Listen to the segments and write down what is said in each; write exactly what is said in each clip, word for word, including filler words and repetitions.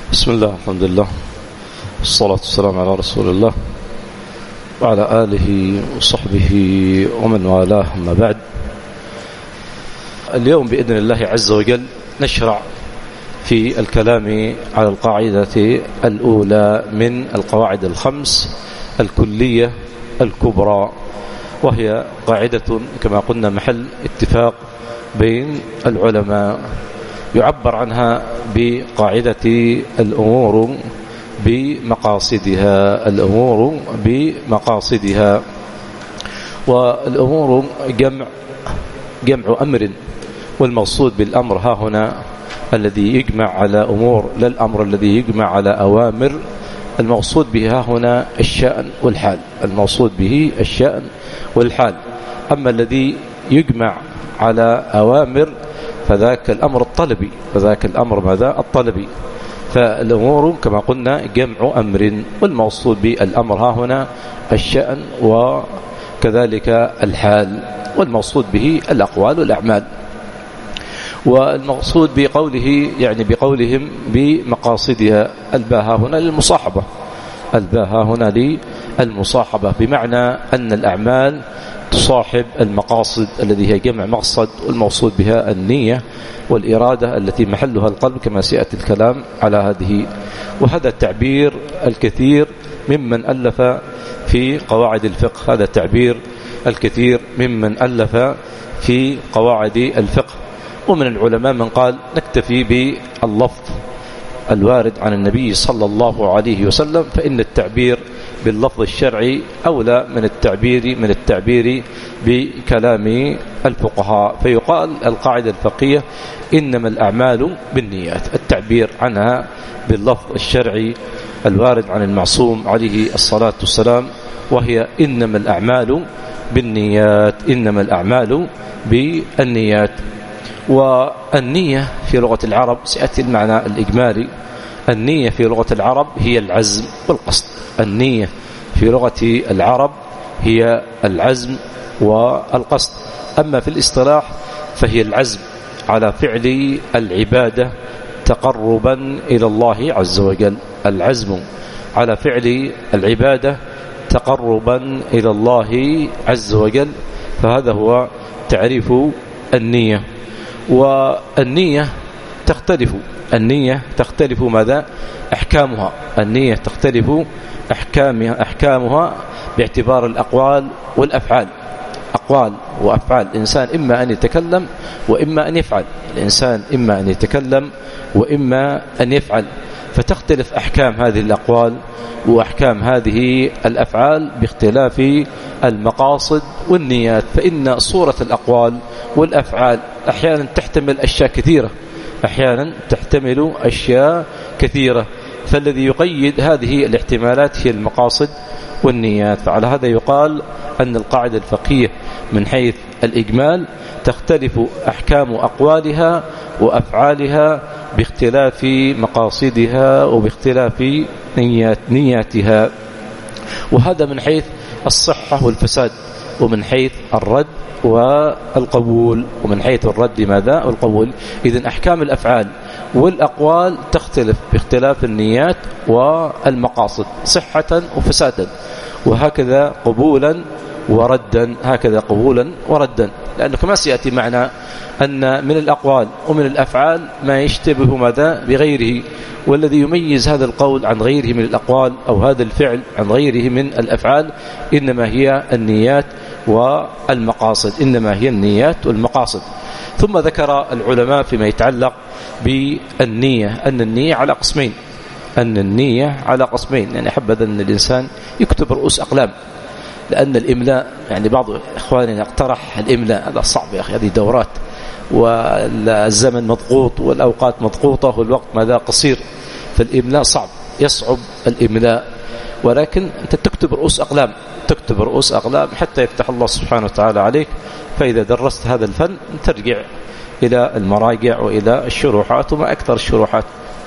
بسم الله، الحمد لله، والصلاة والسلام على رسول الله وعلى آله وصحبه ومن والاه. أما بعد، اليوم بإذن الله عز وجل نشرع في الكلام على القاعدة الأولى من القواعد الخمس الكلية الكبرى، وهي قاعدة كما قلنا محل اتفاق بين العلماء، يعبر عنها بقاعدة الأمور بمقاصدها. الأمور بمقاصدها، والأمور جمع جمع أمر، والمقصود بالأمر ها هنا الذي يجمع على أمور، لا الأمر الذي يجمع على أوامر. المقصود بها هنا الشأن والحال، المقصود به الشأن والحال. أما الذي يجمع على أوامر فذاك الأمر الطلبي، فذاك الأمر ماذا؟ الطلبي. فالأمور كما قلنا جمع أمر، والمقصود بالأمر ها هنا الشأن وكذلك الحال، والمقصود به الأقوال والأعمال. والمقصود بقوله يعني بقولهم بمقاصدها، الباء هنا للمصاحبة، الباء هنا للمصاحبة، بمعنى أن الأعمال تصاحب المقاصد الذي هي جمع مقصد، والمقصود بها النية والإرادة التي محلها القلب، كما سيأتي الكلام على هذه. وهذا التعبير الكثير ممن ألف في قواعد الفقه، هذا التعبير الكثير ممن ألف في قواعد الفقه. ومن العلماء من قال نكتفي باللفظ الوارد عن النبي صلى الله عليه وسلم، فإن التعبير باللفظ الشرعي أولى من التعبير من التعبير بكلام الفقهاء. فيقال القاعدة الفقهية إنما الأعمال بالنيات، التعبير عنها باللفظ الشرعي الوارد عن المعصوم عليه الصلاة والسلام، وهي إنما الأعمال بالنيات، إنما الأعمال بالنيات. والنية في لغة العرب سيأتي المعنى الإجمالي. النية في لغة العرب هي العزم والقصد، النية في لغة العرب هي العزم والقصد. أما في الاصطلاح فهي العزم على فعل العبادة تقربا إلى الله عز وجل، العزم على فعل العبادة تقربا إلى الله عز وجل. فهذا هو تعريف النية. والنية تختلف، النية تختلف ماذا؟ أحكامها، النية تختلف أحكامها أحكامها باعتبار الأقوال والأفعال. أقوال وأفعال الإنسان إما أن يتكلم وإما أن يفعل، الإنسان إما أن يتكلم وإما أن يفعل، فتختلف أحكام هذه الأقوال وأحكام هذه الأفعال باختلاف المقاصد والنيات. فإن صورة الأقوال والأفعال أحيانا تحتمل أشياء كثيرة، أحيانا تحتمل أشياء كثيرة، فالذي يقيد هذه الاحتمالات هي المقاصد والنيات. فعلى هذا يقال أن القاعدة الفقهية من حيث الإجمال تختلف أحكام أقوالها وأفعالها باختلاف مقاصدها وباختلاف نيات نياتها. وهذا من حيث الصحة والفساد، ومن حيث الرد والقبول، ومن حيث الرد ماذا؟ والقبول. إذن أحكام الأفعال والأقوال تختلف باختلاف النيات والمقاصد صحة وفسادا، وهكذا قبولا وردا، هكذا قبولا وردا. لأنه كما سيأتي معنا أن من الأقوال ومن الأفعال ما يشتبه ماذا؟ بغيره، والذي يميز هذا القول عن غيره من الأقوال أو هذا الفعل عن غيره من الأفعال إنما هي النيات والمقاصد، إنما هي النيات والمقاصد. ثم ذكر العلماء فيما يتعلق بالنية أن النية على قسمين، أن النية على قسمين. يعني حبذا أن الإنسان يكتب رؤوس أقلام، لأن الإملاء يعني بعض إخواننا اقترح الإملاء، هذا صعب يا أخي، هذه دورات والزمن مضغوط والأوقات مضغوطة والوقت ماذا؟ قصير، فالإملاء صعب، يصعب الإملاء. ولكن أنت تكتب رؤوس أقلام، تكتب رؤوس أقلام حتى يفتح الله سبحانه وتعالى عليك. فإذا درست هذا الفن ترجع إلى المراجع وإلى الشروحات وما أكثر الشروحات.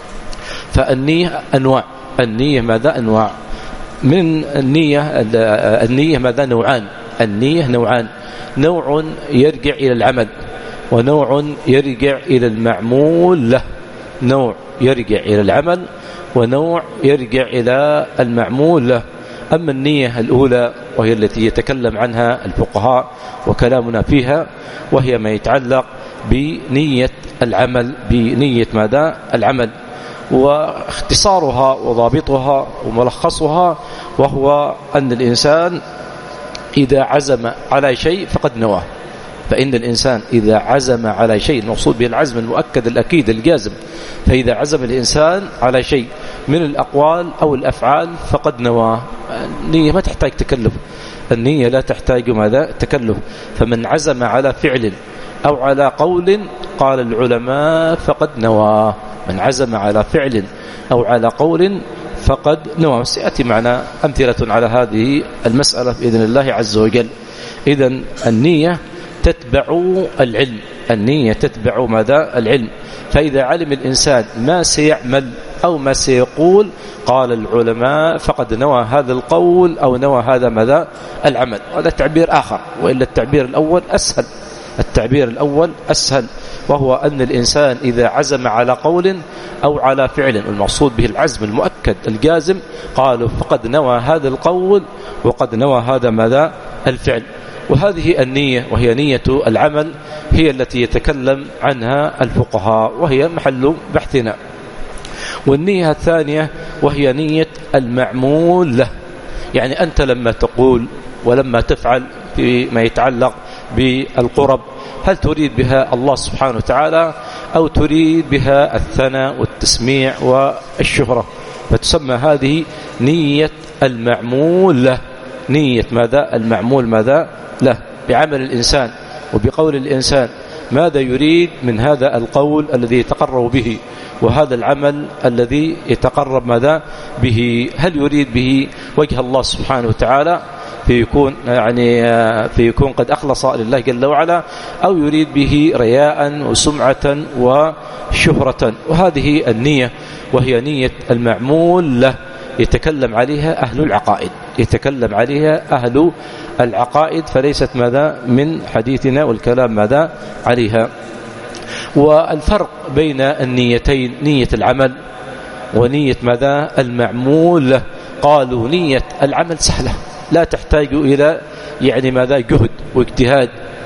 فالنية أنواع، النية ماذا؟ أنواع من النية. النية ماذا؟ نوعان، النية نوعان، نوع يرجع إلى العمل ونوع يرجع إلى المعمول له، نوع يرجع إلى العمل ونوع يرجع إلى المعمول له. أما النية الأولى وهي التي يتكلم عنها الفقهاء وكلامنا فيها، وهي ما يتعلق بنية العمل، بنية ماذا؟ العمل. واختصارها وضابطها وملخصها وهو أن الإنسان إذا عزم على شيء فقد نواه. فإن الإنسان إذا عزم على شيء، المقصود به العزم المؤكد الأكيد الجازم، فإذا عزم الإنسان على شيء من الأقوال أو الأفعال فقد نواه. النية ما تحتاج تكلف، النية لا تحتاج ماذا؟ تكلف. فمن عزم على فعل أو على قول قال العلماء فقد نواه. من عزم على فعل أو على قول فقد نواه. سيأتي معنا أمثلة على هذه المسألة بإذن الله عز وجل. إذن النية تتبع العلم، النية تتبع ماذا؟ العلم. فإذا علم الإنسان ما سيعمل أو ما سيقول قال العلماء فقد نوى هذا القول أو نوى هذا ماذا؟ العمل. هذا تعبير آخر، وإلا التعبير الأول أسهل. التعبير الأول أسهل، وهو أن الإنسان إذا عزم على قول أو على فعل، المقصود به العزم المؤكد الجازم، قالوا فقد نوى هذا القول وقد نوى هذا ماذا؟ الفعل. وهذه النية وهي نية العمل هي التي يتكلم عنها الفقهاء، وهي محل بحثنا. والنية الثانية وهي نية المعمول له، يعني أنت لما تقول ولما تفعل فيما يتعلق بالقرب، هل تريد بها الله سبحانه وتعالى أو تريد بها الثناء والتسميع والشهرة؟ فتسمى هذه نية المعمول له. نية ماذا؟ المعمول ماذا؟ له، بعمل الإنسان وبقول الإنسان ماذا يريد من هذا القول الذي يتقرب به وهذا العمل الذي يتقرب ماذا به؟ هل يريد به وجه الله سبحانه وتعالى فيكون يعني فيكون قد أخلص لله جل وعلا، أو يريد به رياء وسمعة وشهرة؟ وهذه النية وهي نية المعمول له يتكلم عليها أهل العقائد، يتكلم عليها أهل العقائد، فليست ماذا من حديثنا والكلام ماذا عليها. والفرق بين النيتين، نية العمل ونية ماذا المعمول له، قالوا نية العمل سهلة لا تحتاج إلى يعني ماذا جهد واجتهاد،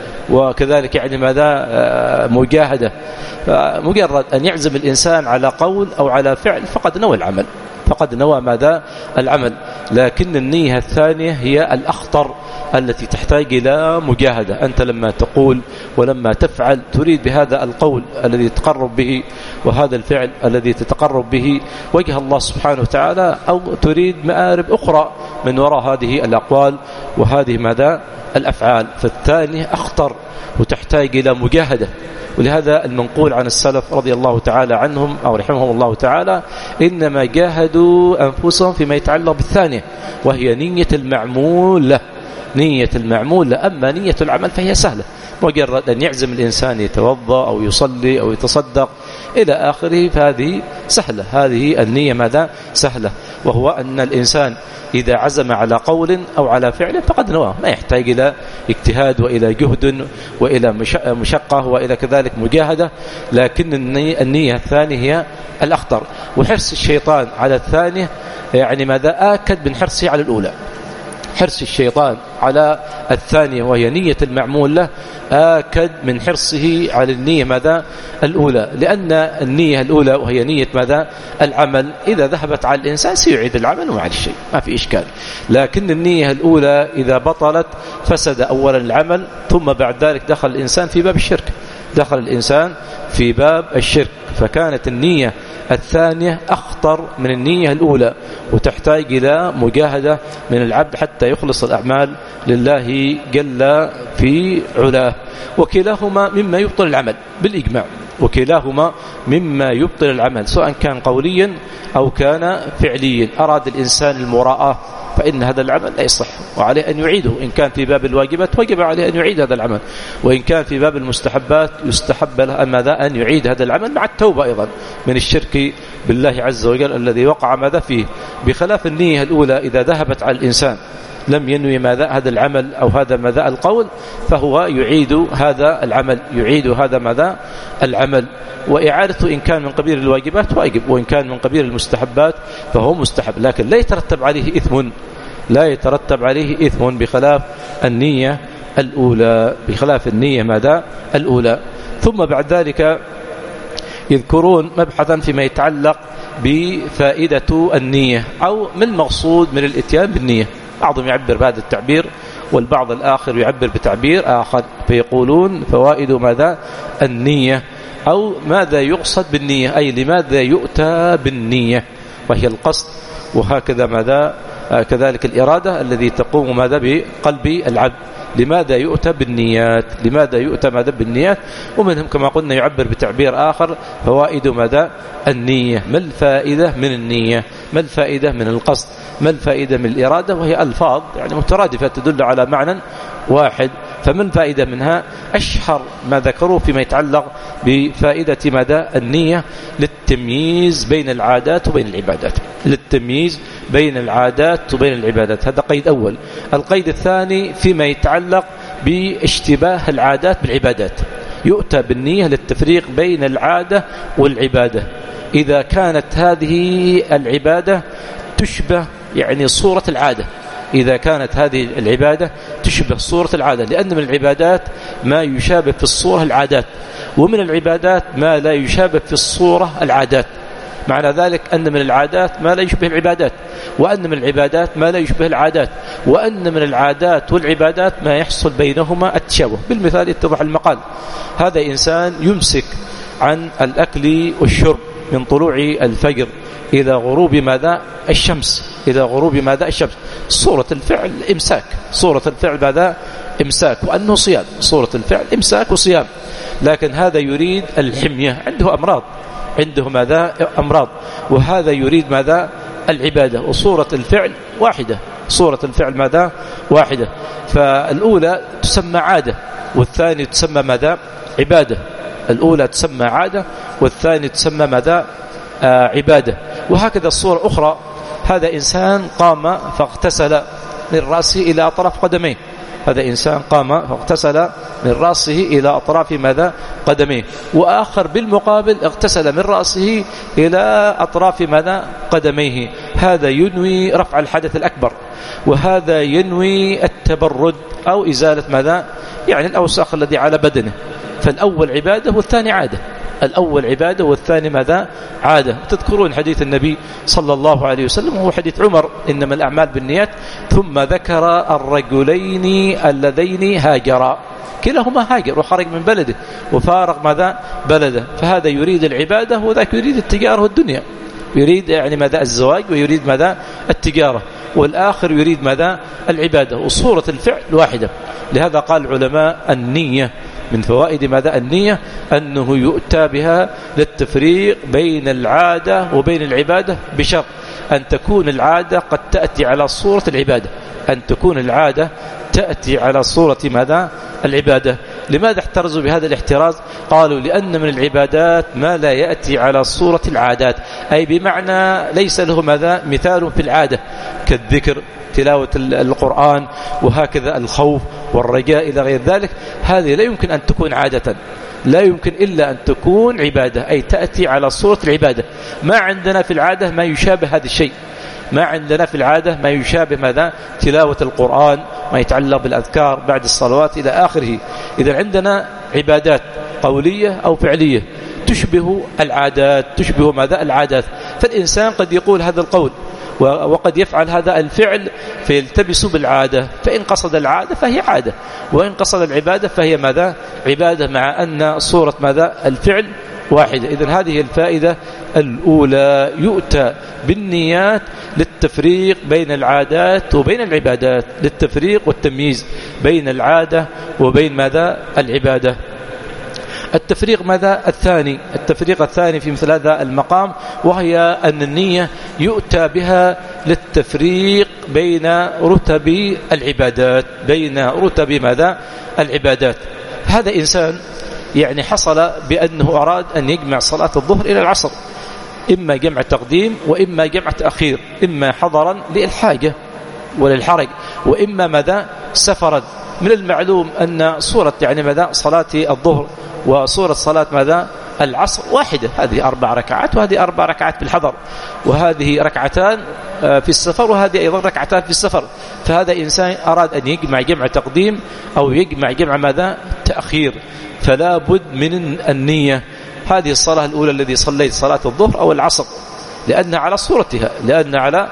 وكذلك يعني ماذا مجاهدة. مجرد أن يعزم الإنسان على قول أو على فعل فقد نوى العمل، فقد نوى ماذا العمل. لكن النية الثانية هي الأخطر التي تحتاج إلى مجاهدة. أنت لما تقول ولما تفعل تريد بهذا القول الذي تتقرب به وهذا الفعل الذي تتقرب به وجه الله سبحانه وتعالى، أو تريد مآرب أخرى من وراء هذه الأقوال وهذه ماذا الأفعال. فالثانية أخطر وتحتاج إلى مجاهدة. ولهذا المنقول عن السلف رضي الله تعالى عنهم أو رحمهم الله تعالى إنما جاهدوا أنفسهم فيما يتعلق بالثانية وهي نية المعمول له، نية المعمول له. أما نية العمل فهي سهلة، مجرد أن يعزم الإنسان يتوضأ أو يصلي أو يتصدق إلى آخره، فهذه سهلة. هذه النية ماذا سهلة، وهو أن الإنسان إذا عزم على قول أو على فعل فقد نواه، ما يحتاج إلى اجتهاد وإلى جهد وإلى مشقة وإلى كذلك مجاهدة. لكن النية الثانية هي الأخطر، وحرص الشيطان على الثانية يعني ماذا آكد من حرصه على الأولى. حرص الشيطان على الثانية وهي نية المعمول له آكد من حرصه على النية ماذا الأولى، لأن النية الأولى وهي نية ماذا العمل إذا ذهبت على الإنسان سيعيد العمل ومع الشيء ما في إشكال. لكن النية الأولى إذا بطلت فسد أولا العمل، ثم بعد ذلك دخل الإنسان في باب الشرك، دخل الإنسان في باب الشرك. فكانت النية الثانية أخطر من النية الأولى، وتحتاج إلى مجاهدة من العبد حتى يخلص الأعمال لله جل في علاه. وكلاهما مما يبطل العمل بالإجماع، وكلاهما مما يبطل العمل سواء كان قوليا أو كان فعليا. أراد الإنسان المراءة فإن هذا العمل لا يصح وعليه أن يعيده. إن كان في باب الواجبات وجب عليه أن يعيد هذا العمل، وإن كان في باب المستحبات يستحب له ماذا أن يعيد هذا العمل مع التوبة أيضا من الشرك بالله عز وجل الذي وقع ماذا فيه. بخلاف النية الأولى إذا ذهبت على الإنسان لم ينوي ماذا هذا العمل أو هذا ماذا القول، فهو يعيد هذا العمل يعيد هذا ماذا العمل. وإعادته إن كان من قبيل الواجبات واجب، وإن كان من قبيل المستحبات فهو مستحب، لكن لا يترتب عليه إثم، لا يترتب عليه إثم بخلاف النية الأولى، بخلاف النية ماذا الأولى. ثم بعد ذلك يذكرون مبحثا فيما يتعلق بفائدة النية أو من المقصود من الاتيان بالنية. بعضهم يعبر بهذا التعبير والبعض الآخر يعبر بتعبير آخر، فيقولون فوائد ماذا النية، أو ماذا يقصد بالنية، أي لماذا يؤتى بالنية، وهي القصد، وهكذا ماذا كذلك الإرادة الذي تقوم ماذا بقلب العبد. لماذا يؤتى بالنيات، لماذا يؤتى ماذا بالنيات. ومنهم كما قلنا يعبر بتعبير آخر فوائد ماذا النية، ما الفائدة من النية، ما الفائدة من القصد، ما الفائدة من الإرادة، وهي ألفاظ يعني مترادفة تدل على معنى واحد. فمن فائدة منها أشهر ما ذكروه فيما يتعلق بفائدة ماذا النية للتمييز بين العادات وبين العبادات، للتمييز بين العادات وبين العبادات. هذا قيد أول. القيد الثاني فيما يتعلق باشتباه العادات بالعبادات، يؤتى بالنية للتفريق بين العادة والعبادة إذا كانت هذه العبادة تشبه يعني صورة العادة، إذا كانت هذه العبادة تشبه صورة العادة، لأن من العبادات ما يشابه في الصورة العادات، ومن العبادات ما لا يشابه في الصورة العادات. معنى ذلك أن من العادات ما لا يشبه العبادات، وأن من العبادات ما لا يشبه العادات، وأن من العادات والعبادات ما يحصل بينهما التشابه. بالمثال يتضح المقال، هذا إنسان يمسك عن الأكل والشرب من طلوع الفجر إلى غروب ماذا الشمس، إلى غروب ماذا الشمس، صورة الفعل إمساك، صورة الفعل ماذا إمساك، وأنه صيام، صورة الفعل إمساك وصيام. لكن هذا يريد الحمية، عنده أمراض، عنده ماذا أمراض، وهذا يريد ماذا العبادة، وصورة الفعل واحدة، صورة الفعل ماذا واحدة. فالأولى تسمى عادة والثانية تسمى ماذا عبادة، الأولى تسمى عادة والثانية تسمى ماذا آه عبادة. وهكذا الصورة أخرى، هذا إنسان قام فاغتسل من رأسه إلى أطراف قدميه، هذا إنسان قام فاغتسل من رأسه إلى أطراف ماذا قدميه، وآخر بالمقابل اغتسل من رأسه إلى أطراف ماذا قدميه. هذا ينوي رفع الحدث الأكبر، وهذا ينوي التبرد أو إزالة ماذا يعني الأوساخ الذي على بدنه. فالأول عبادة والثاني عادة، الأول عبادة والثاني ماذا عادة. تذكرون حديث النبي صلى الله عليه وسلم وهو حديث عمر إنما الأعمال بالنيات، ثم ذكر الرجلين اللذين هاجرا، كلاهما هاجر وخرج من بلده وفارق ماذا بلده، فهذا يريد العبادة وذاك يريد التجارة والدنيا، يريد يعني ماذا الزواج ويريد ماذا التجارة، والآخر يريد ماذا العبادة، وصورة الفعل واحدة. لهذا قال العلماء النية من فوائد ماذا النية أنه يؤتى بها للتفريق بين العادة وبين العبادة، بشرط أن تكون العادة قد تأتي على صورة العبادة، أن تكون العادة تأتي على صورة ماذا العبادة. لماذا احترزوا بهذا الاحتراز؟ قالوا لأن من العبادات ما لا يأتي على صورة العادات، أي بمعنى ليس له ماذا مثال في العادة كالذكر، تلاوة القرآن، وهكذا الخوف والرجاء إلى غير ذلك. هذه لا يمكن أن تكون عادة، لا يمكن إلا أن تكون عبادة، أي تأتي على صورة العبادة. ما عندنا في العادة ما يشابه هذا الشيء، ما عندنا في العادة ما يشابه ماذا تلاوة القرآن، ما يتعلق بالأذكار بعد الصلوات إلى آخره. إذا عندنا عبادات قولية أو فعلية تشبه العادات، تشبه ماذا العادات. فالإنسان قد يقول هذا القول وقد يفعل هذا الفعل فيلتبس بالعادة، فإن قصد العادة فهي عادة، وإن قصد العبادة فهي ماذا عبادة، مع أن صورة ماذا الفعل واحدة. إذن هذه الفائدة الأولى، يؤتى بالنيات للتفريق بين العادات وبين العبادات، للتفريق والتمييز بين العادة وبين ماذا العبادة. التفريق ماذا الثاني، التفريق الثاني في مثل هذا المقام، وهي أن النية يؤتى بها للتفريق بين رتب العبادات، بين رتب ماذا العبادات. هذا إنسان يعني حصل بأنه أراد أن يجمع صلاة الظهر إلى العصر، إما جمع تقديم وإما جمع تأخير، إما حضرا للحاجة وللحرج، وإما ماذا سفرا. من المعلوم أن صورة يعني ماذا صلاة الظهر وصورة صلاة ماذا العصر واحدة، هذه أربع ركعات وهذه أربع ركعات في الحضر، وهذه ركعتان في السفر وهذه أيضا ركعتان في السفر. فهذا إنسان أراد أن يجمع جمع تقديم أو يجمع جمع ماذا تأخير، فلا بد من النية. هذه الصلاة الأولى الذي صليت صلاة الظهر أو العصر لأن على صورتها لأن على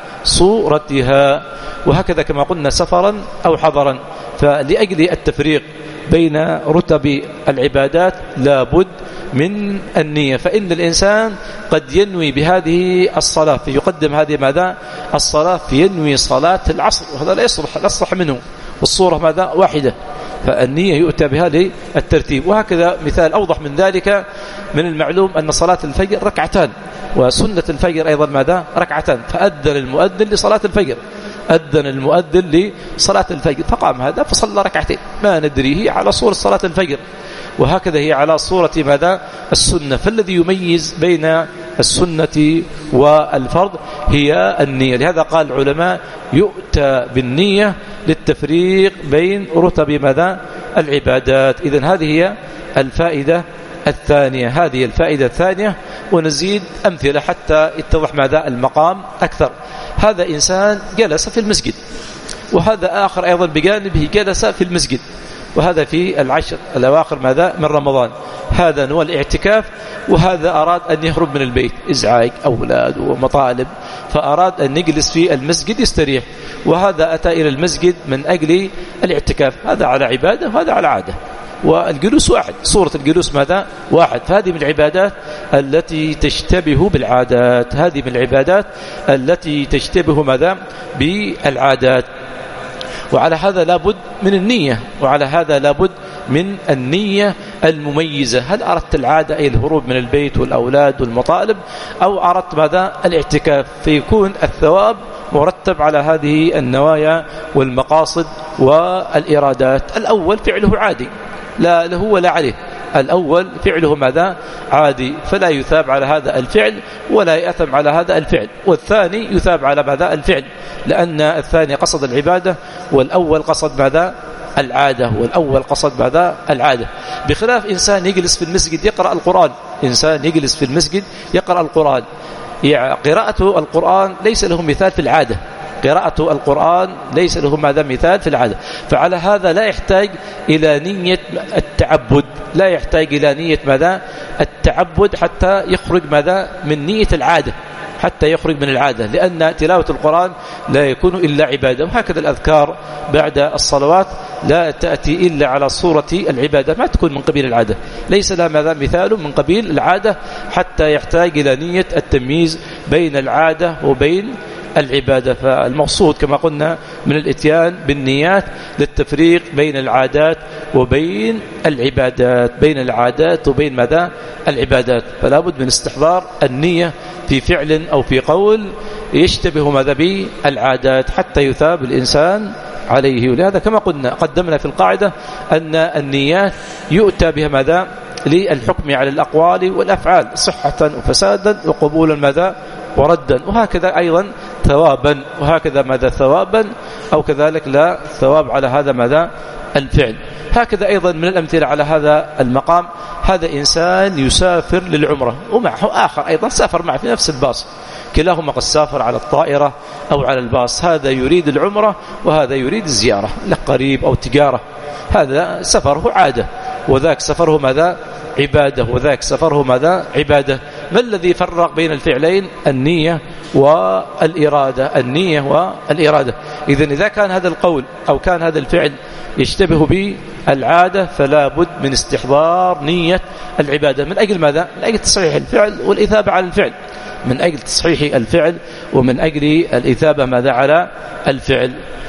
صورتها وهكذا كما قلنا سفرا أو حضرا. فلأجل التفريق بين رتب العبادات لا بد من النية. فإن الإنسان قد ينوي بهذه الصلاة فيقدم هذه ماذا الصلاة فينوي صلاة العصر، وهذا لا يصلح لا يصلح منه، والصورة ماذا واحدة، فالنية يؤتى بها للترتيب. وهكذا مثال أوضح من ذلك من المعلوم أن صلاة الفجر ركعتان وسنة الفجر أيضا ماذا ركعتان، فأذن المؤذن لصلاة الفجر أذن المؤذن لصلاة الفجر فقام هذا فصلى ركعتين، ما ندري هي على صورة صلاة الفجر وهكذا هي على صورة ماذا السنة. فالذي يميز بين السنة والفرض هي النية. لهذا قال العلماء يؤتى بالنية للتفريق بين رتب ماذا العبادات. إذن هذه هي الفائدة الثانية هذه الفائدة الثانية. ونزيد أمثلة حتى يتضح ماذا المقام أكثر. هذا إنسان جلس في المسجد، وهذا آخر أيضا بجانبه جلس في المسجد، وهذا في العشر الأواخر ماذا من رمضان. هذا نوع الاعتكاف، وهذا أراد أن يهرب من البيت، إزعاج أولاد ومطالب، فأراد أن يجلس في المسجد يستريح، وهذا أتى إلى المسجد من أجل الاعتكاف. هذا على عبادة وهذا على عادة، والجلوس واحد، صورة الجلوس ماذا واحد. فهذه من العبادات التي تشتبه بالعادات هذه من العبادات التي تشتبه ماذا بالعادات. وعلى هذا لابد من النية، وعلى هذا لابد من النية المميزة. هل أردت العادة أي الهروب من البيت والأولاد والمطالب، أو أردت ماذا الاعتكاف، فيكون الثواب مرتب على هذه النوايا والمقاصد والإرادات. الأول فعله عادي لا له ولا عليه، الأول فعله ماذا عادي فلا يثاب على هذا الفعل ولا يأثم على هذا الفعل، والثاني يثاب على ماذا الفعل، لأن الثاني قصد العبادة والأول قصد ماذا العادة والأول قصد ماذا العادة. بخلاف إنسان يجلس في المسجد يقرأ القرآن، إنسان يجلس في المسجد يقرأ القرآن، يعني قراءة القرآن ليس له مثال في العادة، قراءة القرآن ليس له ماذا مثال في العادة. فعلى هذا لا يحتاج إلى نية التعبد، لا يحتاج إلى نية ماذا التعبد حتى يخرج ماذا من نية العادة، حتى يخرج من العادة، لأن تلاوة القرآن لا يكون إلا عبادة. وهكذا الأذكار بعد الصلوات لا تأتي إلا على صورة العبادة، ما تكون من قبيل العادة، ليس لها ماذا مثال من قبيل العادة حتى يحتاج إلى نية التمييز بين العادة وبين العبادة. فالمقصود كما قلنا من الاتيان بالنيات للتفريق بين العادات وبين العبادات، بين العادات وبين ماذا العبادات. فلا بد من استحضار النية في فعل أو في قول يشتبه ماذا بالعادات حتى يثاب الإنسان عليه. ولهذا كما قلنا قدمنا في القاعدة أن النيات يؤتى بها ماذا للحكم على الأقوال والأفعال صحة وفسادا وقبولا ماذا وردا، وهكذا أيضا ثوابا، وهكذا ماذا ثوابا أو كذلك لا ثواب على هذا ماذا الفعل. هكذا أيضا من الأمثلة على هذا المقام، هذا إنسان يسافر للعمرة ومعه آخر أيضا سافر معه في نفس الباص، كلاهما قد سافر على الطائرة أو على الباص، هذا يريد العمرة وهذا يريد الزيارة لقريب أو تجارة، هذا سفره عادة وذاك سفره ماذا عبادة وذاك سفره ماذا عبادة. ما الذي فرق بين الفعلين؟ النية والإرادة، النية والإرادة. إذن إذا كان هذا القول أو كان هذا الفعل يشتبه بالعادة فلا بد من استحضار نية العبادة. من أجل ماذا؟ من أجل تصحيح الفعل والإثابة على الفعل، من أجل تصحيح الفعل ومن أجل الإثابة ماذا على الفعل.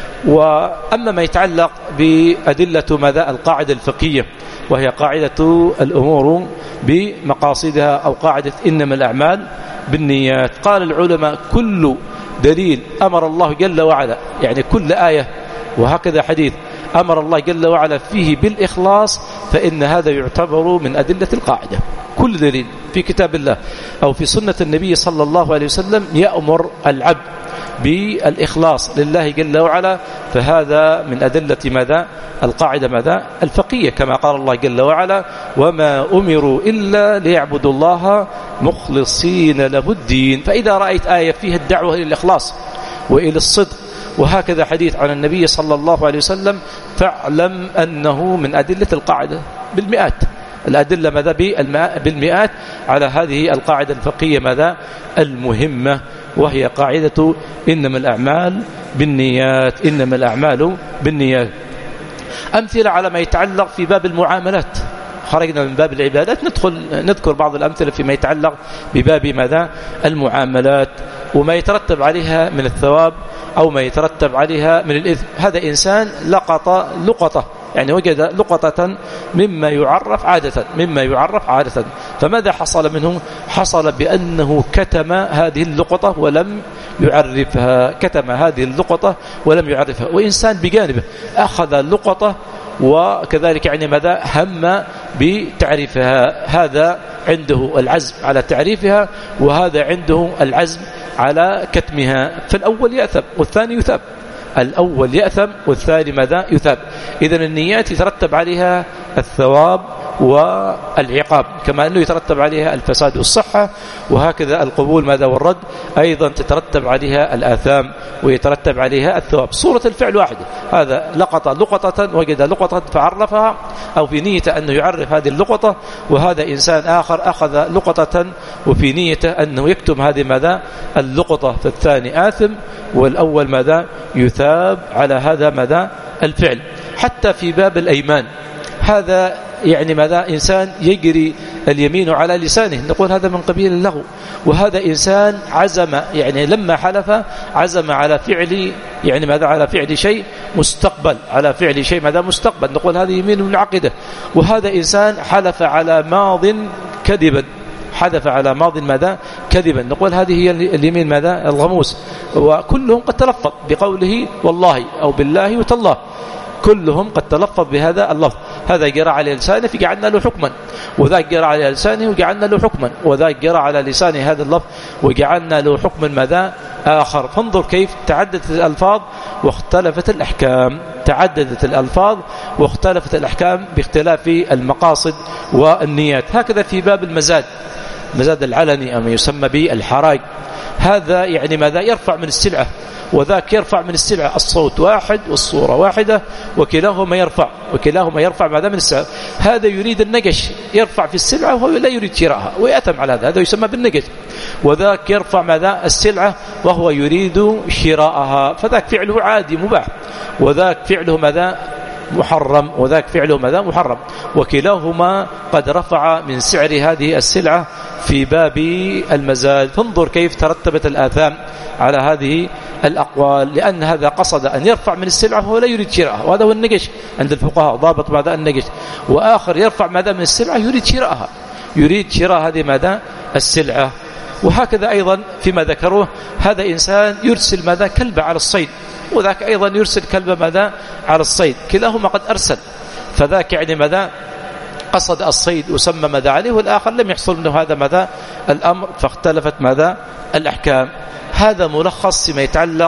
وأما ما يتعلق بأدلة ماذا القاعدة الفقهية وهي قاعدة الأمور بمقاصدها أو قاعدة إنما الأعمال بالنيات، قال العلماء كل دليل أمر الله جل وعلا، يعني كل آية وهكذا حديث أمر الله جل وعلا فيه بالإخلاص فإن هذا يعتبر من أدلة القاعدة. كل دليل في كتاب الله أو في سنة النبي صلى الله عليه وسلم يأمر العبد بالإخلاص لله جل وعلا، فهذا من أدلة ماذا؟ القاعدة ماذا؟ الفقهية، كما قال الله جل وعلا: وما أمروا إلا ليعبدوا الله مخلصين له الدين. فإذا رأيت آية فيها الدعوة إلى الإخلاص وإلى الصدق، وهكذا حديث عن النبي صلى الله عليه وسلم، فاعلم أنه من أدلة القاعدة بالمئات، الأدلة ماذا؟ بالمئات على هذه القاعدة الفقهية ماذا؟ المهمة، وهي قاعدة إنما الأعمال بالنيات، إنما الأعمال بالنيات. أمثلة على ما يتعلق في باب المعاملات، خرجنا من باب العبادات ندخل نذكر بعض الأمثلة فيما يتعلق بباب ماذا؟ المعاملات، وما يترتب عليها من الثواب أو ما يترتب عليها من الإثم. هذا إنسان لقط لقطة، يعني وجد لقطة مما يعرف عادة مما يعرف عادة فماذا حصل منه؟ حصل بأنه كتم هذه اللقطة ولم يعرفها، كتم هذه اللقطة ولم يعرفها. وإنسان بجانبه أخذ اللقطة وكذلك يعني ماذا؟ هم بتعريفها، هذا عنده العزم على تعريفها وهذا عنده العزم على كتمها، فالأول يأثم والثاني يثاب، الأول يأثم والثاني ماذا؟ يثاب. إذن النيات يترتب عليها الثواب والعقاب، كما أنه يترتب عليها الفساد والصحة، وهكذا القبول ماذا؟ والرد أيضا تترتب عليها الآثام ويترتب عليها الثواب. صورة الفعل واحدة، هذا لقطة لقطة وجد لقطة فعرفها أو في نية أنه يعرف هذه اللقطة، وهذا إنسان آخر أخذ لقطة وفي نية أنه يكتم هذه ماذا؟ اللقطة، فالثاني آثم والأول ماذا؟ يثاب على هذا ماذا؟ الفعل. حتى في باب الأيمان، هذا يعني ماذا؟ إنسان يجري اليمين على لسانه، نقول هذا من قبيل اللغو، وهذا إنسان عزم يعني لما حلف عزم على فعل يعني ماذا؟ على فعل شيء مستقبل، على فعل شيء ماذا؟ مستقبل، نقول هذا يمين منعقدة. وهذا إنسان حلف على ماض كذبا، حدث على ماض ماذا؟ كذبا، نقول هذه هي اليمين ماذا؟ الغموس. وكلهم قد تلفظ بقوله والله أو بالله وتالله، كلهم قد تلفظ بهذا اللفظ، هذا جرى على لسانه فجعلنا له حكما، وذاك جرى على لسانه وجعلنا له حكما، وذاك جرى على لسانه هذا اللفظ وجعلنا له حكما ماذا؟ آخر. فانظر كيف تعددت الألفاظ واختلفت الأحكام، تعددت الألفاظ واختلفت الأحكام باختلاف المقاصد والنيات. هكذا في باب المزاد، مزاد العلني أما يسمى بالحراج، هذا يعني ماذا؟ يرفع من السلعة، وذاك يرفع من السلعة، الصوت واحد والصورة واحدة وكلاهما يرفع وكلاهما يرفع ماذا؟ من السلعة. هذا يريد النقش، يرفع في السلعة وهو لا يريد شراءها ويأتم على هذا، هذا يسمى بالنقش. وذاك يرفع ماذا؟ السلعة وهو يريد شراءها، فذاك فعله عادي مباح، وذاك فعله ماذا؟ محرم، وذاك فعله ماذا؟ محرم، وكلاهما قد رفع من سعر هذه السلعة في باب المزاد. فانظر كيف ترتبت الآثام على هذه الأقوال، لأن هذا قصد أن يرفع من السلعة وهو لا يريد شراءها، وهذا هو النقش عند الفقهاء، ضابط ماذا؟ النقش. وآخر يرفع ماذا؟ من السلعة يريد شراءها، يريد شراء هذه ماذا؟ السلعة. وهكذا أيضا فيما ذكروه، هذا إنسان يرسل ماذا؟ كلبة على الصيد، وذاك أيضا يرسل كلبة ماذا؟ على الصيد، كلاهما قد أرسل، فذاك يعني ماذا؟ قصد الصيد وسمى ماذا عليه، والآخر لم يحصل منه هذا ماذا؟ الأمر، فاختلفت ماذا؟ الأحكام. هذا ملخص ما يتعلق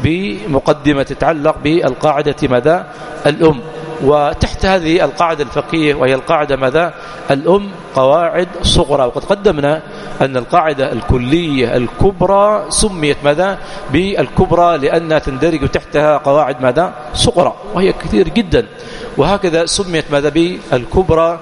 بمقدمة تتعلق بالقاعدة ماذا؟ الأم. وتحت هذه القاعدة الفقهية وهي القاعدة ماذا؟ الأم قواعد صغرى، وقد قدمنا أن القاعدة الكلية الكبرى سميت ماذا؟ بالكبرى لأنها تندرج تحتها قواعد ماذا؟ صغرى، وهي كثير جدا. وهكذا سميت ماذا؟ بالكبرى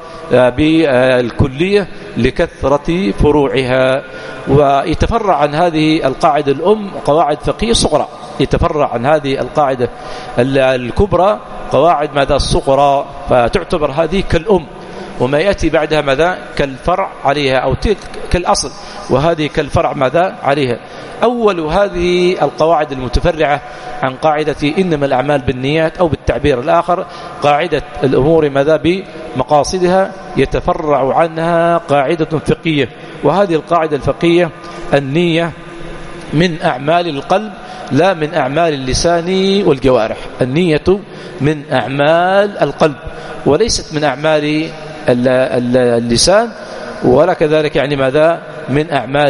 بالكلية لكثرة فروعها. ويتفرع عن هذه القاعدة الأم قواعد فقهية صغرى، يتفرع عن هذه القاعدة الكبرى قواعد ماذا؟ الصغرى، فتعتبر هذه كالأم، وما يأتي بعدها ماذا؟ كالفرع عليها، أو تلك كالأصل، وهذه كالفرع ماذا؟ عليها. أول هذه القواعد المتفرعة عن قاعدة إنما الأعمال بالنيات، أو بالتعبير الآخر قاعدة الأمور ماذا؟ بمقاصدها، يتفرع عنها قاعدة فقهية، وهذه القاعدة الفقهية النية من أعمال القلب لا من أعمال اللسان والجوارح، النية من أعمال القلب وليست من أعمال اللسان، ولا كذلك يعني ماذا؟ من أعمال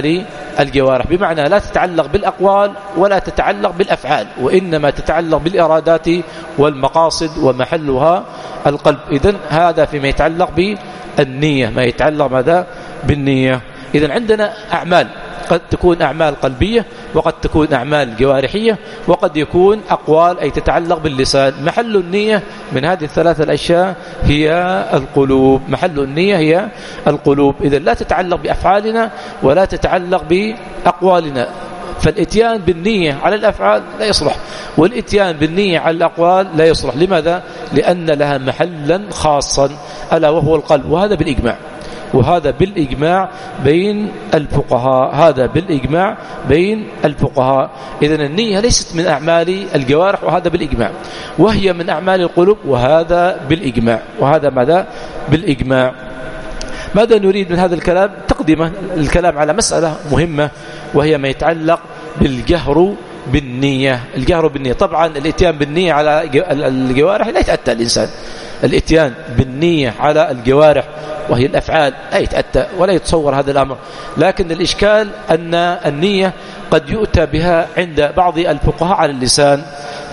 الجوارح، بمعنى لا تتعلق بالأقوال ولا تتعلق بالأفعال، وإنما تتعلق بالإرادات والمقاصد ومحلها القلب. إذن هذا فيما يتعلق بالنية، ما يتعلق ماذا بالنية. إذن عندنا أعمال قد تكون أعمال قلبية، وقد تكون أعمال جوارحية، وقد يكون أقوال أي تتعلق باللسان. محل النية من هذه الثلاثة الأشياء هي القلوب، محل النية هي القلوب. إذا لا تتعلق بأفعالنا ولا تتعلق بأقوالنا، فالإتيان بالنية على الأفعال لا يصلح، والإتيان بالنية على الأقوال لا يصلح. لماذا؟ لأن لها محلا خاصا ألا وهو القلب، وهذا بالإجماع، وهذا بالإجماع بين الفقهاء، هذا بالإجماع بين الفقهاء. إذن النية ليست من أعمال الجوارح، وهذا بالإجماع، وهي من أعمال القلوب، وهذا بالإجماع، وهذا ماذا؟ بالإجماع. ماذا نريد من هذا الكلام؟ تقدمة الكلام على مسألة مهمة، وهي ما يتعلق بالجهر بالنية. الجهر بالنية، طبعا الاتيان بالنية على الجوارح لا يتأتى الإنسان، الاتيان بالنية على الجوارح وهي الأفعال لا يتأتى ولا يتصور هذا الأمر. لكن الإشكال أن النية قد يؤتى بها عند بعض الفقهاء على اللسان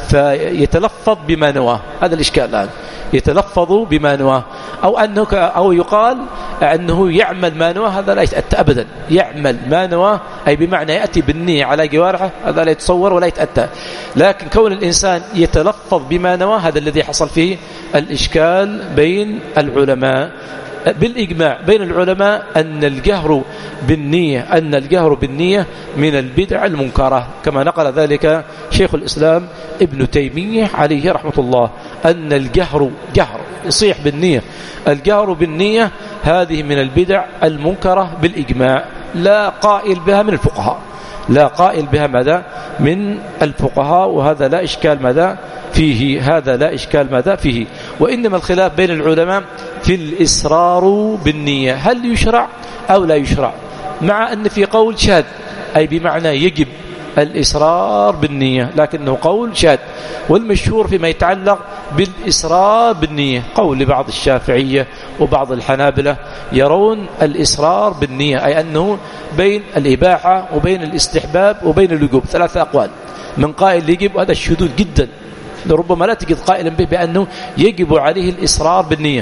فيتلفظ بما نواه، هذا الإشكال الآن، يتلفظ بما نواه، أو أنه أو يقال أنه يعمل ما نواه، هذا لا يتأتى أبدا. يعمل ما نواه أي بمعنى يأتي بالنية على جوارحه، هذا لا يتصور ولا يتأتى. لكن كون الإنسان يتلفظ بما نواه، هذا الذي حصل فيه الإشكال بين العلماء. بالإجماع بين العلماء أن الجهر بالنية أن الجهر بالنية من البدع المنكرة، كما نقل ذلك شيخ الإسلام ابن تيمية عليه رحمة الله، أن الجهر جهر يصيح بالنية، الجهر بالنية هذه من البدع المنكرة بالإجماع، لا قائل بها من الفقهاء، لا قائل بها ماذا من الفقهاء، وهذا لا إشكال ماذا فيه، هذا لا إشكال ماذا فيه. وإنما الخلاف بين العلماء في الإسرار بالنية، هل يشرع أو لا يشرع، مع أن في قول شاذ أي بمعنى يجب الإسرار بالنية، لكنه قول شاذ. والمشهور فيما يتعلق بالإسرار بالنية قول لبعض الشافعية وبعض الحنابلة، يرون الإسرار بالنية أي أنه بين الإباحة وبين الاستحباب وبين اللجوب، ثلاثة أقوال. من قائل يجب، وهذا الشذوذ جدا، ربما لا تجد قائلا به بأنه يجب عليه الإسرار بالنية.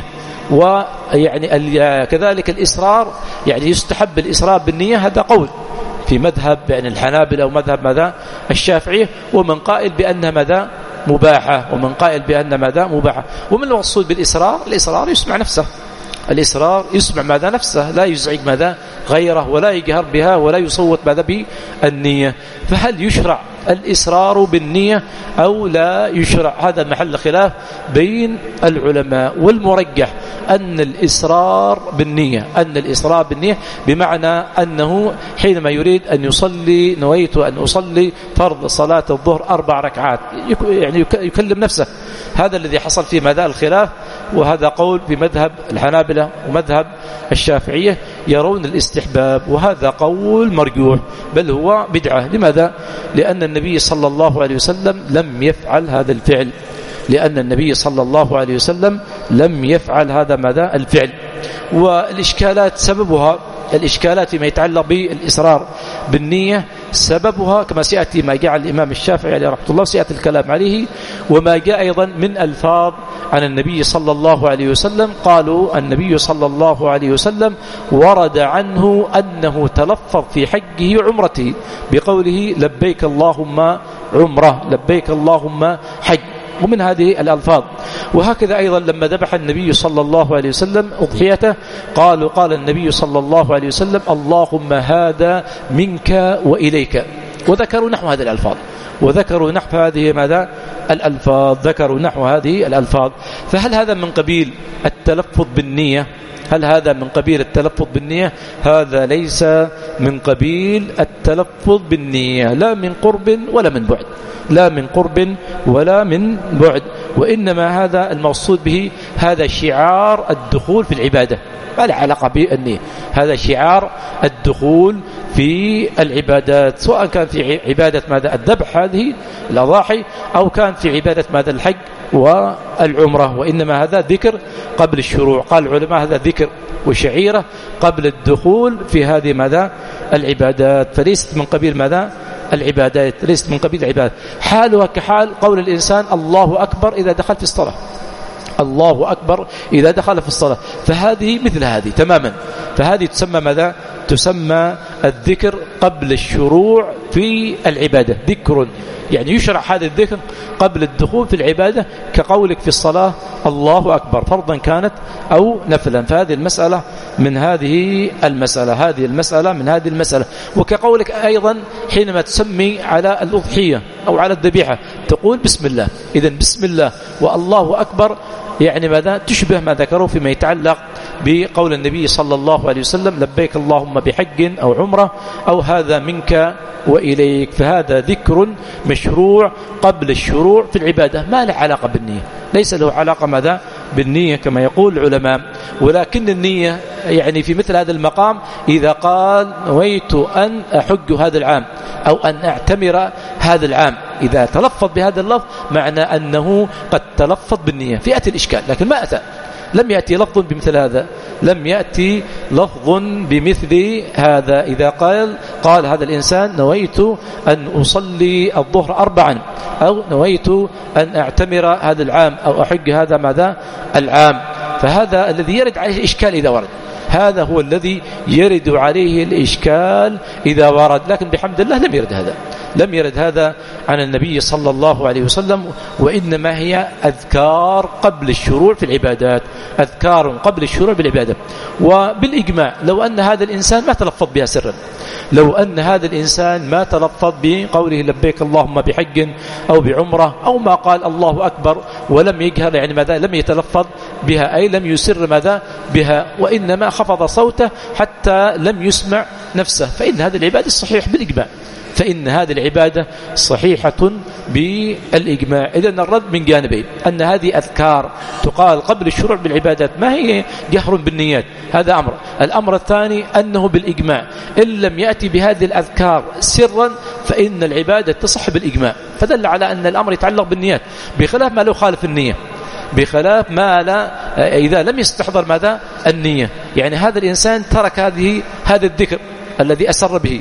ويعني كذلك الإسرار يعني يستحب الإسرار بالنية، هذا قول في مذهب يعني الحنابلة أو مذهب ماذا الشافعية، ومن قائل بأن ماذا مباحة، ومن قائل بأن ماذا مباحة. ومن المقصود بالإسرار، الإسرار يسمع نفسه، الإسرار يسمع ماذا نفسه، لا يزعج ماذا غيره، ولا يجهر بها، ولا يصوت ماذا بالنية. فهل يشرع الإسرار بالنية أو لا يشرع؟ هذا محل خلاف بين العلماء، والمرجح أن الإسرار بالنية، أن الإسرار بالنية بمعنى أنه حينما يريد أن يصلي، نويت أن أصلي فرض صلاة الظهر أربع ركعات، يعني يكلم نفسه، هذا الذي حصل فيه ماذا الخلاف. وهذا قول في مذهب الحنابلة ومذهب الشافعية، يرون الاستحباب، وهذا قول مرجوح، بل هو بدعة. لماذا؟ لأن النبي صلى الله عليه وسلم لم يفعل هذا الفعل، لأن النبي صلى الله عليه وسلم لم يفعل هذا ماذا الفعل. والإشكالات سببها، الإشكالات فيما يتعلق بالإسرار بالنية سببها كما سيأتي ما جاء الإمام الشافعي عليه رحمة الله، سيأتي الكلام عليه، وما جاء أيضا من ألفاظ عن النبي صلى الله عليه وسلم. قالوا النبي صلى الله عليه وسلم ورد عنه أنه تلفظ في حجه عمرته بقوله لبيك اللهم عمره، لبيك اللهم حج، ومن هذه الألفاظ. وهكذا أيضا لما ذبح النبي صلى الله عليه وسلم أضحيته، قالوا قال النبي صلى الله عليه وسلم اللهم هذا منك وإليك، وذكروا نحو هذه الألفاظ، وذكروا نحو هذه ماذا الألفاظ، ذكروا نحو هذه الألفاظ. فهل هذا من قبيل التلفظ بالنية؟ هل هذا من قبيل التلفظ بالنية؟ هذا ليس من قبيل التلفظ بالنية، لا من قرب ولا من بعد، لا من قرب ولا من بعد. وإنما هذا المقصود به هذا شعار الدخول في العبادة، ما له علاقة بالنية. هذا شعار الدخول في العبادات، سواء كان في عبادة ماذا الذبح هذه الأضاحي، أو كان في عبادة ماذا الحج والعمرة. وإنما هذا ذكر قبل الشروع. قال العلماء هذا ذكر وشعيرة قبل الدخول في هذه ماذا العبادات، فليست من قبيل ماذا العبادات، ليست من قبيل العبادات. حالها كحال قول الإنسان الله أكبر إذا دخل في الصلاة، الله أكبر إذا دخل في الصلاة، فهذه مثل هذه تماما. فهذه تسمى ماذا؟ تسمى الذكر قبل الشروع في العبادة، ذكر يعني يشرع هذا الذكر قبل الدخول في العبادة، كقولك في الصلاة الله أكبر فرضا كانت أو نفلا. فهذه المسألة من هذه المسألة، هذه المسألة من هذه المسألة. وكقولك أيضا حينما تسمي على الأضحية أو على الذبيحة تقول بسم الله. إذن بسم الله والله أكبر يعني ماذا؟ تشبه ما ذكروا فيما يتعلق بقول النبي صلى الله عليه وسلم لبيك اللهم بحج أو عمرة أو هذا منك وإليك. فهذا ذكر مشروع قبل الشروع في العبادة، ما له علاقة بالنية، ليس له علاقة ماذا بالنية كما يقول العلماء. ولكن النية يعني في مثل هذا المقام إذا قال نويت أن أحج هذا العام أو أن أعتمر هذا العام، إذا تلفظ بهذا اللفظ معنى أنه قد تلفظ بالنية في أتى الإشكال. لكن ما أتى، لم يأتي لفظ بمثل هذا، لم يأتي لفظ بمثل هذا. إذا قال قال هذا الإنسان نويت أن أصلي الظهر أربعا أو نويت أن أعتمر هذا العام أو أحج هذا ماذا العام، فهذا الذي يرد عليه الإشكال إذا ورد، هذا هو الذي يرد عليه الإشكال إذا ورد. لكن بحمد الله لم يرد هذا، لم يرد هذا عن النبي صلى الله عليه وسلم. وإنما هي أذكار قبل الشروع في العبادات، أذكار قبل الشروع بالعبادة. وبالإجماع لو أن هذا الإنسان ما تلفظ بها سرا، لو أن هذا الإنسان ما تلفظ بقوله لبيك اللهم بحج أو بعمرة أو ما قال الله أكبر ولم يجهر يعني ماذا لم يتلفظ بها، أي لم يسر ماذا بها، وإنما خفض صوته حتى لم يسمع نفسه، فإن هذا العبادة الصحيح بالإجماع، فإن هذه العبادة صحيحة بالإجماع. إذن الرد من جانبين، أن هذه أذكار تقال قبل الشروع بالعبادات، ما هي جهر بالنيات، هذا أمر. الأمر الثاني أنه بالإجماع إن لم يأتي بهذه الأذكار سرا فإن العبادة تصح بالإجماع، فدل على أن الأمر يتعلق بالنيات، بخلاف ما لو خالف النية، بخلاف ما لا إذا لم يستحضر ماذا النية. يعني هذا الإنسان ترك هذه هذا الذكر الذي أسر به،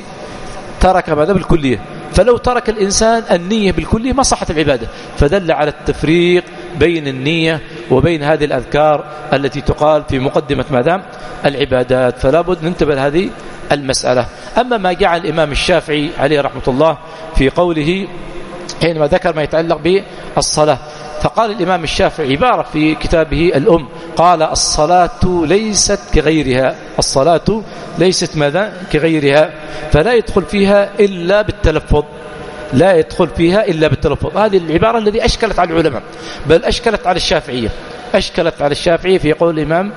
ترك ماذا بالكلية، فلو ترك الإنسان النية بالكلية ما صحت العبادة، فدل على التفريق بين النية وبين هذه الأذكار التي تقال في مقدمة ماذا العبادات. فلا بد ننتبه لهذه المسألة. أما ما جعل الإمام الشافعي عليه رحمة الله في قوله حينما ذكر ما يتعلق بالصلاة، فقال الإمام الشافعي عبارة في كتابه الأم، قال الصلاة ليست كغيرها، الصلاة ليست ماذا كغيرها، فلا يدخل فيها إلا بالتلفظ، لا يدخل فيها إلا بالتلفظ. هذه العبارة التي أشكلت على العلماء، بل أشكلت على الشافعية، أشكلت على الشافعي في قول الإمام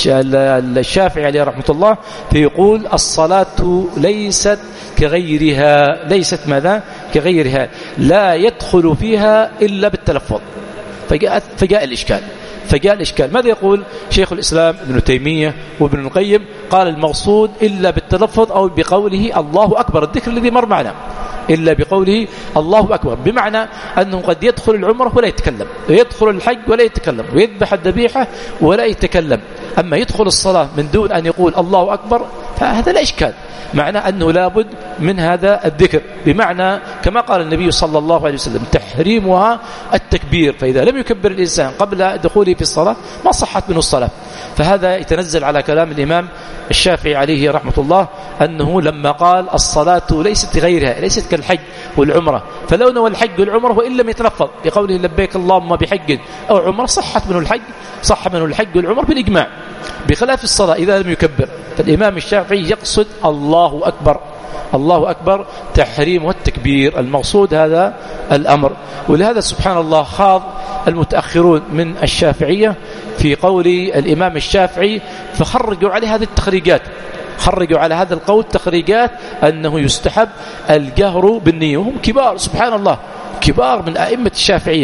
الشافعي عليه رحمة الله فيقول الصلاة ليست كغيرها، ليست ماذا كغيرها، لا يدخل فيها إلا بالتلفظ. فجاء, فجاء الإشكال فجاء الإشكال ماذا يقول شيخ الإسلام ابن تيمية وابن القيم؟ قال المقصود إلا بالتلفظ أو بقوله الله أكبر، الذكر الذي مر معنا، إلا بقوله الله أكبر، بمعنى أنه قد يدخل العمرة ولا يتكلم، ويدخل الحج ولا يتكلم، ويذبح الذبيحة ولا يتكلم. أما يدخل الصلاة من دون أن يقول الله أكبر فهذا لا إشكال، معنى أنه لابد من هذا الذكر، بمعنى كما قال النبي صلى الله عليه وسلم تحريمها التكبير، فإذا لم يكبر الإنسان قبل دخوله في الصلاة ما صحت منه الصلاة. فهذا يتنزل على كلام الإمام الشافعي عليه رحمة الله أنه لما قال الصلاة ليست غيرها، ليست كالحج والعمرة، فلو نوى الحج والعمرة وإن لم يتلفظ بقوله لبيك اللهم بحج أو عمرة صحت منه الحج، صح منه الحج والعمرة بالإجماع، بخلاف الصلاة إذا لم يكبر. فالإمام الشافعي يقصد الله أكبر، الله أكبر تحريم والتكبير، المقصود هذا الأمر. ولهذا سبحان الله خاض المتأخرون من الشافعية في قول الإمام الشافعي فخرجوا عليه هذه التخريجات، خرجوا على هذا القول تخريجات أنه يستحب الجهر بالنية، وهم كبار سبحان الله، كبار من أئمة الشافعية،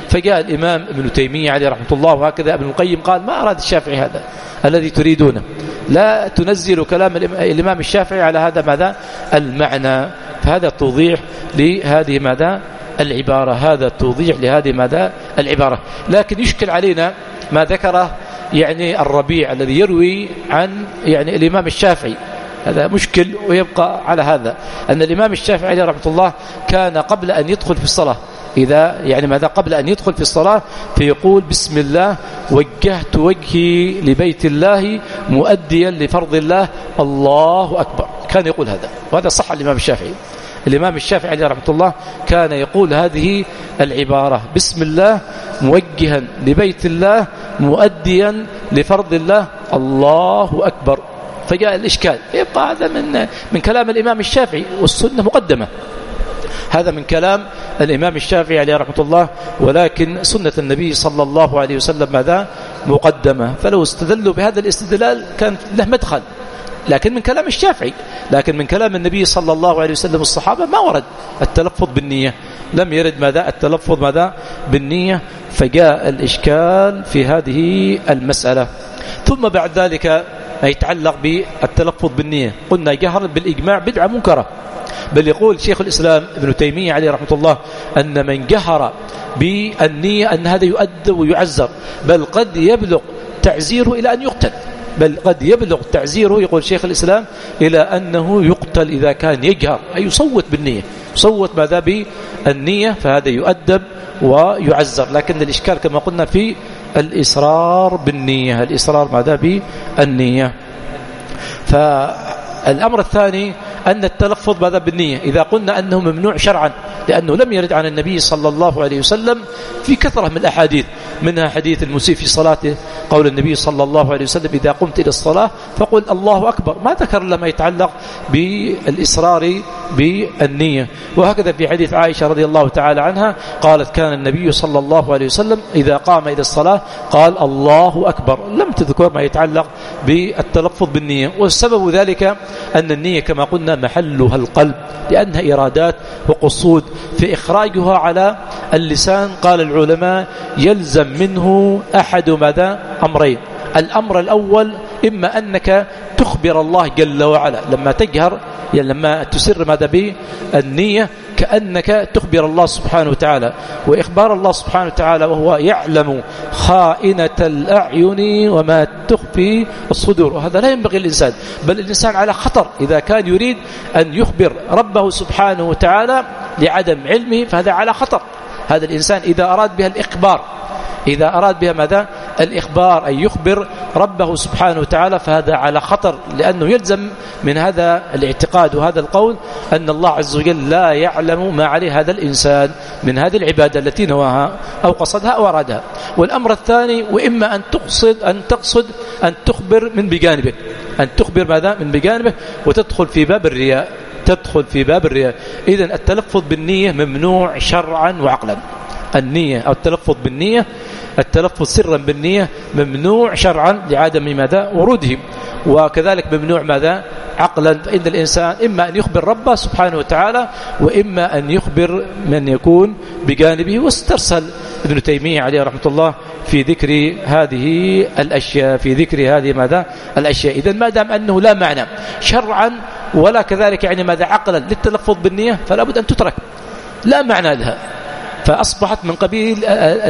فجاء الإمام ابن تيمية عليه رحمة الله وهكذا ابن القيم قال ما أراد الشافعي هذا الذي تريدونه، لا تنزل كلام الإمام الشافعي على هذا ماذا المعنى. فهذا توضيح لهذه ماذا العبارة، هذا توضيح لهذه ماذا العبارة. لكن يشكل علينا ما ذكره يعني الربيع الذي يروي عن يعني الإمام الشافعي، هذا مشكل ويبقى على هذا أن الإمام الشافعي عليه رحمة الله كان قبل أن يدخل في الصلاة إذا يعني ماذا قبل أن يدخل في الصلاة فيقول بسم الله وجهت وجهي لبيت الله مؤديا لفرض الله الله أكبر، كان يقول هذا، وهذا صح الإمام الشافعي. الإمام الشافعي عليه رحمة الله كان يقول هذه العبارة بسم الله موجها لبيت الله مؤديا لفرض الله الله أكبر. فجاء الإشكال يبقى هذا من من كلام الإمام الشافعي والسنة مقدمة، هذا من كلام الإمام الشافعي عليه رحمة الله، ولكن سنة النبي صلى الله عليه وسلم ماذا مقدمة، فلو استدلوا بهذا الاستدلال كان له مدخل، لكن من كلام الشافعي. لكن من كلام النبي صلى الله عليه وسلم الصحابة ما ورد التلفظ بالنية، لم يرد ماذا التلفظ ماذا بالنية، فجاء الإشكال في هذه المسألة. ثم بعد ذلك ما يتعلق بالتلفظ بالنية، قلنا جهر بالإجماع بدعة منكرة، بل يقول شيخ الإسلام ابن تيمية عليه رحمة الله أن من جهر بالنية أن هذا يؤدب ويعزر، بل قد يبلغ تعزيره إلى أن يقتل، بل قد يبلغ تعزيره يقول شيخ الإسلام إلى أنه يقتل إذا كان يجهر أي يصوت بالنية، يصوت ماذا بالنية، فهذا يؤدب ويعزر. لكن الإشكال كما قلنا في الإصرار بالنية، الإصرار ماذا بالنية. فالأمر الثاني أن التلفظ ماذا بالنية إذا قلنا أنه ممنوع شرعا، لأنه لم يرد عن النبي صلى الله عليه وسلم في كثرة من الأحاديث، منها حديث المسيء في صلاته، قول النبي صلى الله عليه وسلم إذا قمت إلى الصلاة فقل الله أكبر، ما ذكر لما يتعلق بالإصرار بالنية. وهكذا في حديث عائشة رضي الله تعالى عنها قالت كان النبي صلى الله عليه وسلم إذا قام إلى الصلاة قال الله أكبر، لم تذكر ما يتعلق بالتلفظ بالنية. والسبب ذلك أن النية كما قلنا محلها القلب، لأنها إرادات وقصود، في إخراجها على اللسان قال العلماء يلزم منه أحد ماذا أمرين. الأمر الأول إما أنك تخبر الله جل وعلا لما تجهر، يعني لما تسر ماذا بالنية كأنك تخبر الله سبحانه وتعالى، وإخبار الله سبحانه وتعالى وهو يعلم خائنة الأعين وما تخفي الصدور، وهذا لا ينبغي الإنسان، بل الإنسان على خطر إذا كان يريد أن يخبر ربه سبحانه وتعالى لعدم علمه، فهذا على خطر. هذا الإنسان إذا أراد بها الإخبار، إذا أراد بها ماذا الإخبار أن يخبر ربه سبحانه وتعالى، فهذا على خطر، لأنه يلزم من هذا الاعتقاد وهذا القول أن الله عز وجل لا يعلم ما عليه هذا الإنسان من هذه العبادة التي نواها أو قصدها أو أرادها. والأمر الثاني وإما أن تقصد أن تقصد أن تخبر من بجانبه، أن تخبر ماذا من بجانبه وتدخل في باب الرياء، تدخل في باب الرياء. إذن التلفظ بالنية ممنوع شرعا وعقلا، النية أو التلفظ بالنية، التلفظ سرا بالنية ممنوع شرعا لعدم ماذا ورودهم، وكذلك ممنوع ماذا عقلا، فإن الإنسان إما أن يخبر ربه سبحانه وتعالى وإما أن يخبر من يكون بجانبه. واسترسل ابن تيمية عليه رحمة الله في ذكر هذه الأشياء، في ذكر هذه ماذا الأشياء. إذن ما دام أنه لا معنى شرعا ولا كذلك يعني ماذا عقلا للتلفظ بالنية فلا بد أن تترك، لا معنى لها، فأصبحت من قبيل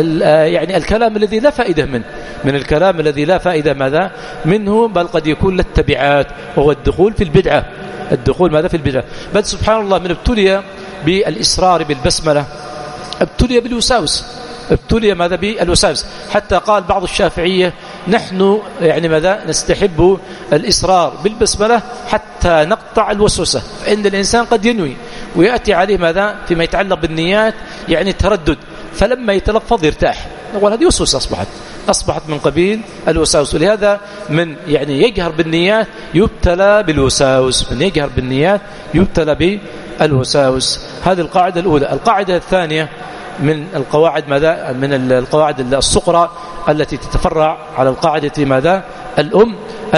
يعني الكلام الذي لا فائدة منه، من الكلام الذي لا فائدة ماذا منه، بل قد يكون له تبعات، وهو الدخول في البدعة، الدخول ماذا في البدعة. بل سبحان الله من ابتلي بالإصرار بالبسملة ابتلي بالوساوس، ابتلي ماذا بالوساوس، حتى قال بعض الشافعية نحن يعني ماذا نستحب الإصرار بالبسملة حتى نقطع الوسوسة، فإن الإنسان قد ينوي ويأتي عليه ماذا فيما يتعلق بالنيات يعني تردد، فلما يتلفظ يرتاح، وهذه وسوسة أصبحت أصبحت من قبيل الوساوس. ولهذا من يعني يجهر بالنيات يبتلى بالوساوس، من يجهر بالنيات يبتلى بالوساوس. هذه القاعدة الأولى. القاعدة الثانية من القواعد ماذا من القواعد الصغرى التي تتفرع على القاعدة ماذا الأم،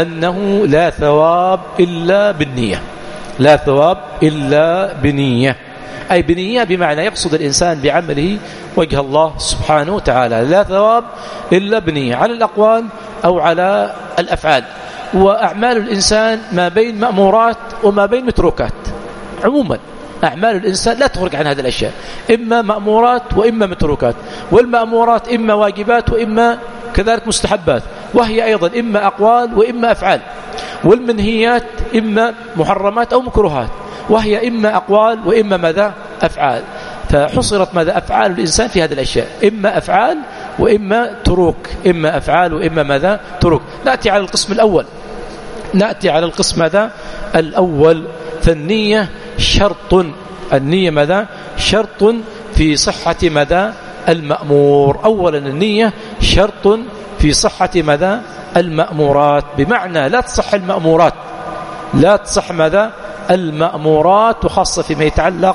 أنه لا ثواب إلا بالنية، لا ثواب إلا بنية، أي بنية بمعنى يقصد الإنسان بعمله وجه الله سبحانه وتعالى، لا ثواب إلا بنية على الأقوال أو على الأفعال. وأعمال الإنسان ما بين مأمورات وما بين متروكات. عموما أعمال الإنسان لا تخرج عن هذه الأشياء، إما مأمورات وإما متروكات، والمأمورات إما واجبات وإما كذلك مستحبات، وهي أيضا إما أقوال وإما أفعال، والمنهيات إما محرمات أو مكروهات، وهي إما أقوال وإما ماذا أفعال. فحصرت ماذا أفعال الإنسان في هذه الأشياء، إما أفعال وإما تروك، إما أفعال وإما ماذا تروك. نأتي على القسم الأول، نأتي على القسم ماذا الأول. فالنية شرط، النية ماذا شرط في صحة ماذا المأمور. أولا النية شرط في صحة ماذا المأمورات، بمعنى لا تصح المأمورات، لا تصح ماذا المأمورات، وخاصة فيما يتعلق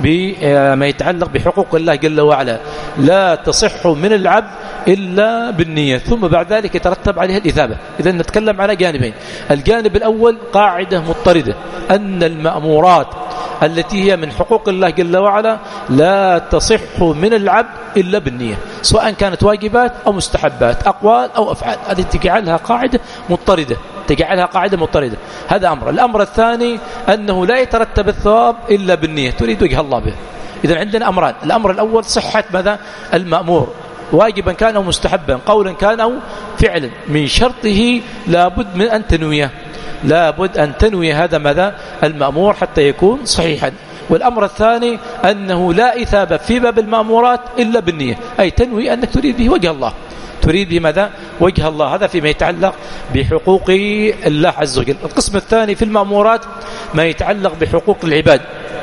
بما يتعلق بحقوق الله جل وعلا، لا تصح من العبد إلا بالنية، ثم بعد ذلك يترتب عليها الإثابة. إذا نتكلم على جانبين. الجانب الأول قاعدة مضطردة أن المأمورات التي هي من حقوق الله جل وعلا لا تصح من العبد إلا بالنية، سواء كانت واجبات أو مستحبات، أقوال أو أفعال. هذه تجعلها قاعدة مضطردة، تجعلها قاعدة مضطردة. هذا أمر. الأمر الثاني أنه لا يترتب الثواب إلا بالنية، تريد وجه الله به. إذا عندنا أمران. الأمر الأول صحة ماذا المأمور، واجبا كان أو مستحبا، قولا كان أو فعلا، من شرطه لابد من أن تنويه، لابد أن تنوي هذا ماذا المأمور حتى يكون صحيحا. والأمر الثاني أنه لا إثابة في باب المأمورات إلا بالنية، أي تنوي أنك تريد به وجه الله، تريد به ماذا وجه الله. هذا فيما يتعلق بحقوق الله عز وجل. القسم الثاني في المأمورات ما يتعلق بحقوق العباد،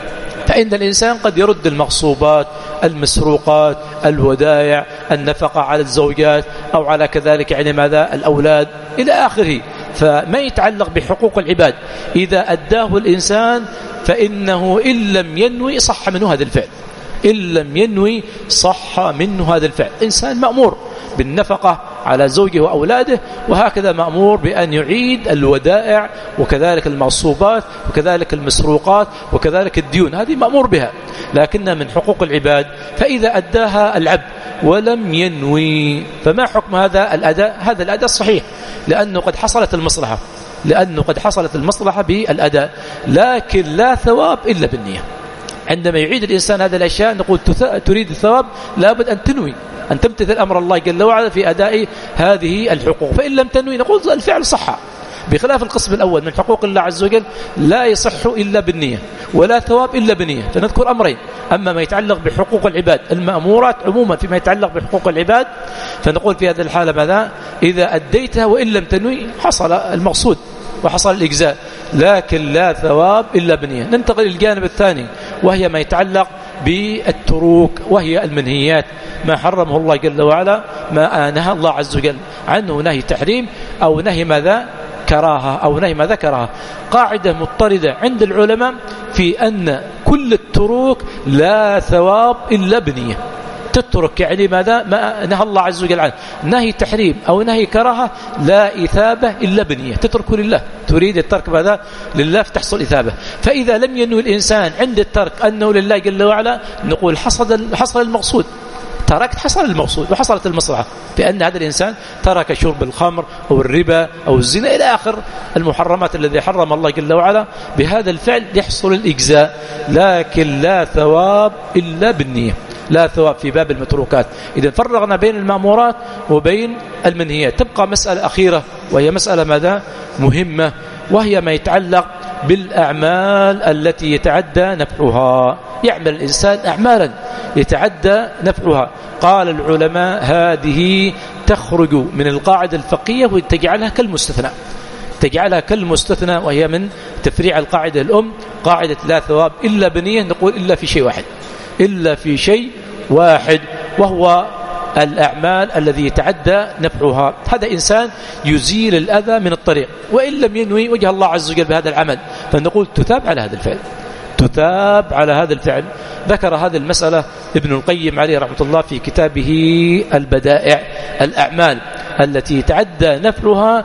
فإن الإنسان قد يرد المغصوبات، المسروقات، الودائع، النفقة على الزوجات أو على كذلك يعني ماذا الأولاد إلى آخره. فما يتعلق بحقوق العباد إذا أداه الإنسان فإنه إن لم ينوي صح منه هذا الفعل، إن لم ينوي صح منه هذا الفعل. إنسان مأمور بالنفقة على زوجه وأولاده، وهكذا مأمور بأن يعيد الودائع وكذلك المغصوبات وكذلك المسروقات وكذلك الديون، هذه مأمور بها، لكنها من حقوق العباد. فإذا أداها العبد ولم ينوي فما حكم هذا الأداء؟ هذا الأداء صحيح، لأنه قد حصلت المصلحة، لأنه قد حصلت المصلحة بالأداء، لكن لا ثواب إلا بالنية. عندما يعيد الإنسان هذه الأشياء نقول تريد الثواب لابد أن تنوي أن تمتثل أمر الله جل وعلا في أداء هذه الحقوق، فإن لم تنوي نقول الفعل صح. بخلاف القسم الأول من حقوق الله عز وجل لا يصح إلا بالنية ولا ثواب إلا بالنية. فنذكر أمرين: أما ما يتعلق بحقوق العباد المأمورات عموما فيما يتعلق بحقوق العباد فنقول في هذه الحالة ماذا؟ إذا أديتها وإن لم تنوي حصل المقصود وحصل الإجزاء، لكن لا ثواب إلا بالنية. ننتقل للجانب الثاني وهي ما يتعلق بالتروك، وهي المنهيات، ما حرمه الله جل وعلا، ما نهى الله عز وجل عنه نهي تحريم أو نهي ماذا كراهة أو نهي ماذا كراهة. قاعدة مضطردة عند العلماء في أن كل التروك لا ثواب إلا بنية. تترك يعني ماذا ما نهى الله عز وجل عنه، نهي تحريم أو نهي كراهة، لا إثابة إلا بنية، تترك لله، تريد الترك ماذا لله فتحصل إثابة. فإذا لم ينوي الإنسان عند الترك أنه لله جل وعلا نقول حصل حصل المقصود، تركت حصل المقصود وحصلت المصلحة، بأن هذا الإنسان ترك شرب الخمر أو الربا أو الزنا إلى آخر المحرمات الذي حرم الله جل وعلا، بهذا الفعل يحصل الإجزاء، لكن لا ثواب إلا بالنية، لا ثواب في باب المتروكات. إذا فرغنا بين المأمورات وبين المنهيات. تبقى مسألة أخيرة وهي مسألة ماذا مهمة، وهي ما يتعلق بالأعمال التي يتعدى نفعها. يعمل الإنسان أعمالا يتعدى نفعها، قال العلماء هذه تخرج من القاعدة الفقهية وتجعلها كالمستثنى، تجعلها كالمستثنى، وهي من تفريع القاعدة الأم، قاعدة لا ثواب إلا بنية. نقول إلا في شيء واحد، إلا في شيء واحد وهو الأعمال الذي يتعدى نفعها. هذا إنسان يزيل الأذى من الطريق وإن لم ينوي وجه الله عز وجل بهذا العمل، فنقول تثاب على هذا الفعل، تثاب على هذا الفعل. ذكر هذه المسألة ابن القيم عليه رحمة الله في كتابه البدائع. الأعمال التي يتعدى نفعها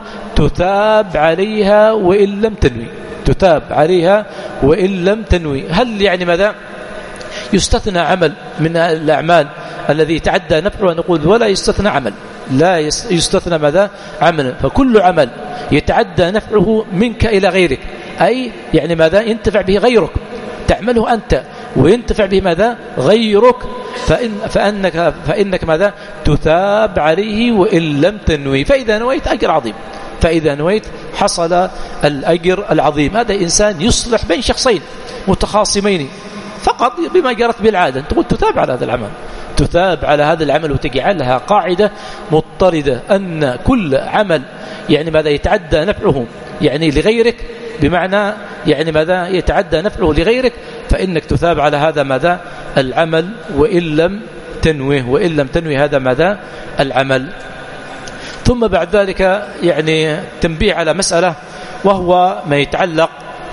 تثاب عليها وإن لم تنوي، تثاب عليها وإن لم تنوي. هل يعني ماذا يستثنى عمل من الأعمال الذي يتعدى نفعه، نقول ولا يستثنى عمل، لا يستثنى ماذا عمل. فكل عمل يتعدى نفعه منك إلى غيرك، أي يعني ماذا ينتفع به غيرك، تعمله أنت وينتفع به ماذا غيرك، فإن فأنك, فإنك ماذا تثاب عليه وإن لم تنوي. فإذا نويت أجر عظيم، فإذا نويت حصل الأجر العظيم. هذا إنسان يصلح بين شخصين متخاصمين فقط بما جرت بالعادة، تقول تثاب على هذا العمل، تثاب على هذا العمل، وتجعلها قاعدة مضطردة أن كل عمل يعني ماذا يتعدى نفعه يعني لغيرك، بمعنى يعني ماذا يتعدى نفعه لغيرك، فإنك تثاب على هذا ماذا العمل وإن لم تنوه، وإن لم تنوي هذا ماذا العمل. ثم بعد ذلك يعني تنبيه على مسألة، وهو ما يتعلق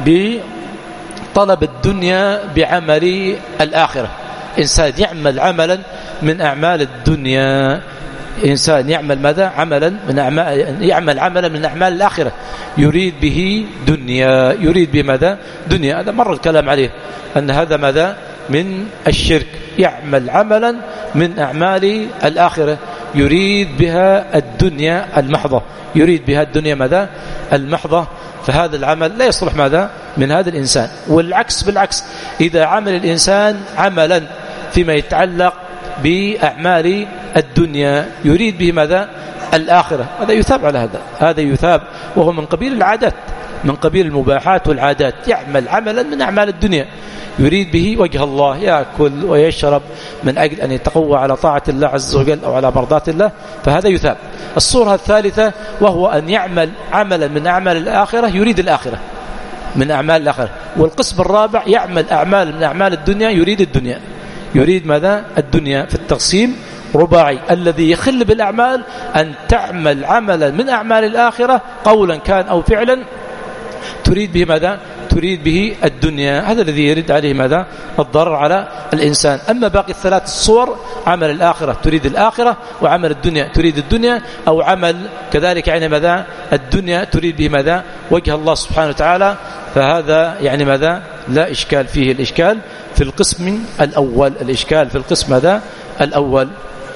بطلب الدنيا بعمل الآخرة. إنسان يعمل عملا من أعمال الدنيا، إنسان يعمل ماذا عملا من أعمال يعمل عملا من أعمال الآخرة، يريد به دنيا، يريد به ماذا دنيا. هذا مر الكلام عليه أن هذا ماذا من الشرك، يعمل عملا من أعمال الآخرة يريد بها الدنيا المحضة، يريد بها الدنيا ماذا المحضة، فهذا العمل لا يصلح ماذا من هذا الإنسان. والعكس بالعكس، إذا عمل الإنسان عملا فيما يتعلق بأعمال الدنيا يريد به ماذا الآخرة، هذا يثاب على هذا، هذا يثاب، وهو من قبيل العادات، من قبيل المباحات والعادات. يعمل عملا من أعمال الدنيا يريد به وجه الله، يأكل ويشرب من أجل أن يتقوى على طاعة الله عز وجل أو على مرضات الله، فهذا يثاب. الصورة الثالثة وهو أن يعمل عملا من أعمال الآخرة يريد الآخرة، من أعمال الآخرة. والقسم الرابع يعمل أعمال من أعمال الدنيا يريد الدنيا، يريد ماذا الدنيا. في التقسيم رباعي الذي يخل بالأعمال أن تعمل عملا من أعمال الآخرة قولا كان أو فعلا تريد به ماذا تريد به الدنيا، هذا الذي يرد عليه ماذا الضرر على الإنسان. أما باقي الثلاث الصور، عمل الآخرة تريد الآخرة، وعمل الدنيا تريد الدنيا، أو عمل كذلك يعني ماذا الدنيا تريد به ماذا وجه الله سبحانه وتعالى، فهذا يعني ماذا لا إشكال فيه. الإشكال في القسم الأول، الإشكال في القسم هذا الأول.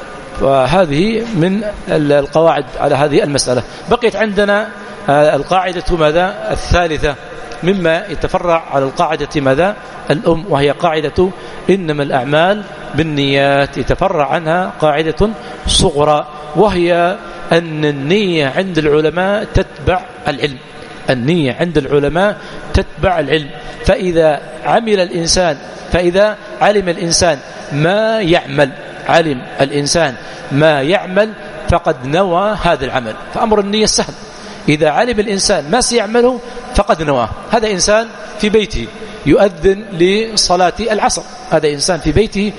وهذه من القواعد على هذه المسألة. بقيت عندنا القاعدة ماذا الثالثة مما يتفرع على القاعدة ماذا الأم، وهي قاعدة إنما الأعمال بالنيات. يتفرع عنها قاعدة صغرى، وهي أن النية عند العلماء تتبع العلم، النية عند العلماء تتبع العلم. فإذا عمل الإنسان فإذا علم الإنسان ما يعمل علم الإنسان ما يعمل فقد نوى هذا العمل. فأمر النية سهل، إذا علم الإنسان ما سيعمله فقد نواه. هذا إنسان في بيته يؤذن لصلاة العصر، هذا إنسان في بيته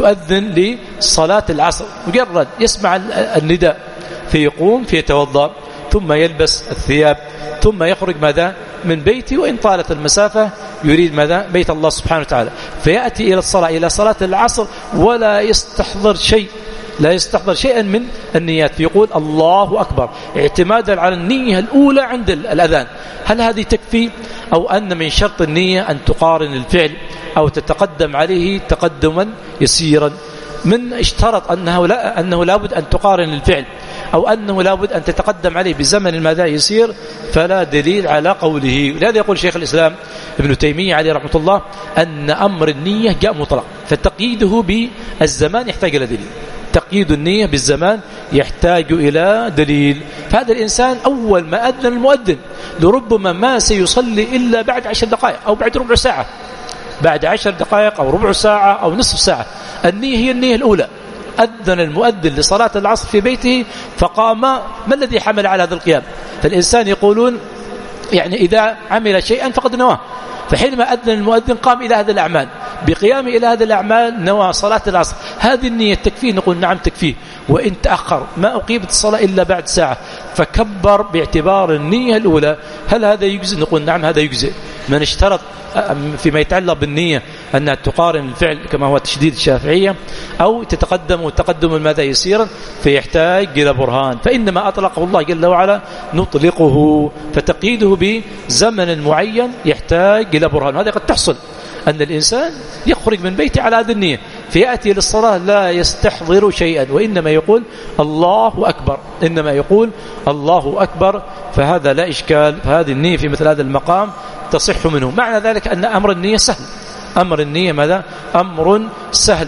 يؤذن لصلاة العصر، مجرد يسمع النداء فيقوم فيتوضأ ثم يلبس الثياب ثم يخرج ماذا من بيته، وإن طالت المسافة يريد ماذا بيت الله سبحانه وتعالى، فيأتي إلى الصلاة إلى صلاة العصر ولا يستحضر شيء، لا يستحضر شيئا من النيات، فيقول الله أكبر اعتمادا على النية الأولى عند الأذان. هل هذه تكفي، أو أن من شرط النية أن تقارن الفعل أو تتقدم عليه تقدما يسيرا؟ من اشترط أنه لا أنه لابد أن تقارن الفعل أو أنه لابد أن تتقدم عليه بزمن ماذا يسير، فلا دليل على قوله. لهذا يقول شيخ الإسلام ابن تيمية عليه رحمة الله أن أمر النية جاء مطلق، فتقييده بالزمان يحتاج إلى دليل، تقييد النية بالزمان يحتاج إلى دليل. فهذا الإنسان أول ما أذن المؤذن لربما ما سيصلي إلا بعد عشر دقائق أو بعد ربع ساعة، بعد عشر دقائق أو ربع ساعة أو نصف ساعة. النية هي النية الأولى. أذن المؤذن لصلاة العصر في بيته فقام، ما الذي حمل على هذا القيام؟ فالإنسان يقولون يعني إذا عمل شيئا فقد نواه، فحينما أذن المؤذن قام إلى هذه الأعمال، بقيامه إلى هذه الأعمال نوى صلاة العصر. هذه النية تكفيه؟ نقول نعم تكفيه. وإن تأخر ما أقيمت الصلاة إلا بعد ساعة فكبر باعتبار النية الأولى، هل هذا يجزئ؟ نقول نعم هذا يجزئ. من اشترط فيما يتعلق بالنية أنها تقارن الفعل كما هو تشديد الشافعية أو تتقدم وتقدم ماذا يسيرا فيحتاج إلى برهان، فإنما أطلقه الله جل وعلا نطلقه، فتقييده بزمن معين يحتاج إلى برهان. هذا قد تحصل أن الإنسان يخرج من بيته على هذه النية، فيأتي للصلاة لا يستحضر شيئا، وإنما يقول الله أكبر، إنما يقول الله أكبر، فهذا لا إشكال، فهذه النية في مثل هذا المقام تصح منه. معنى ذلك أن أمر النية سهل، أمر النية ماذا؟ أمر سهل،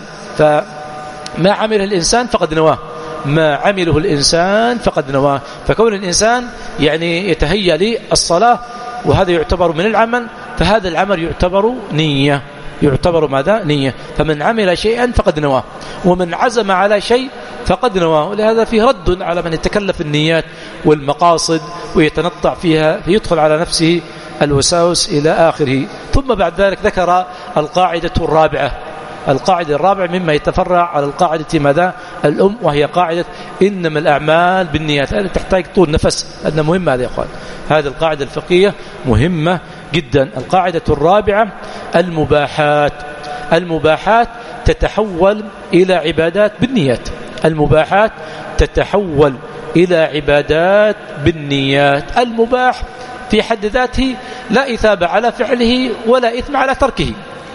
فما عمله الإنسان فقد نواه، ما عمله الإنسان فقد نواه. فكون الإنسان يعني يتهيأ للصلاة وهذا يعتبر من العمل، فهذا العمل يعتبر نية، يعتبر ماذا؟ نية. فمن عمل شيئا فقد نواه، ومن عزم على شيء فقد نواه. ولهذا فيه رد على من يتكلف النيات والمقاصد ويتنطع فيها، فيدخل على نفسه الوساوس إلى آخره. ثم بعد ذلك ذكر القاعدة الرابعة، القاعدة الرابعة مما يتفرع على القاعدة ماذا؟ الأم، وهي قاعدة إنما الأعمال بالنيات. هذا تحتاج طول نفس، أنها مهمة هذه يا أخوان، هذه القاعدة الفقهية مهمة جدا. القاعدة الرابعة المباحات، المباحات تتحول إلى عبادات بالنيات، المباحات تتحول إلى عبادات بالنيات. المباح في حد ذاته لا إثابة على فعله ولا إثم على تركه.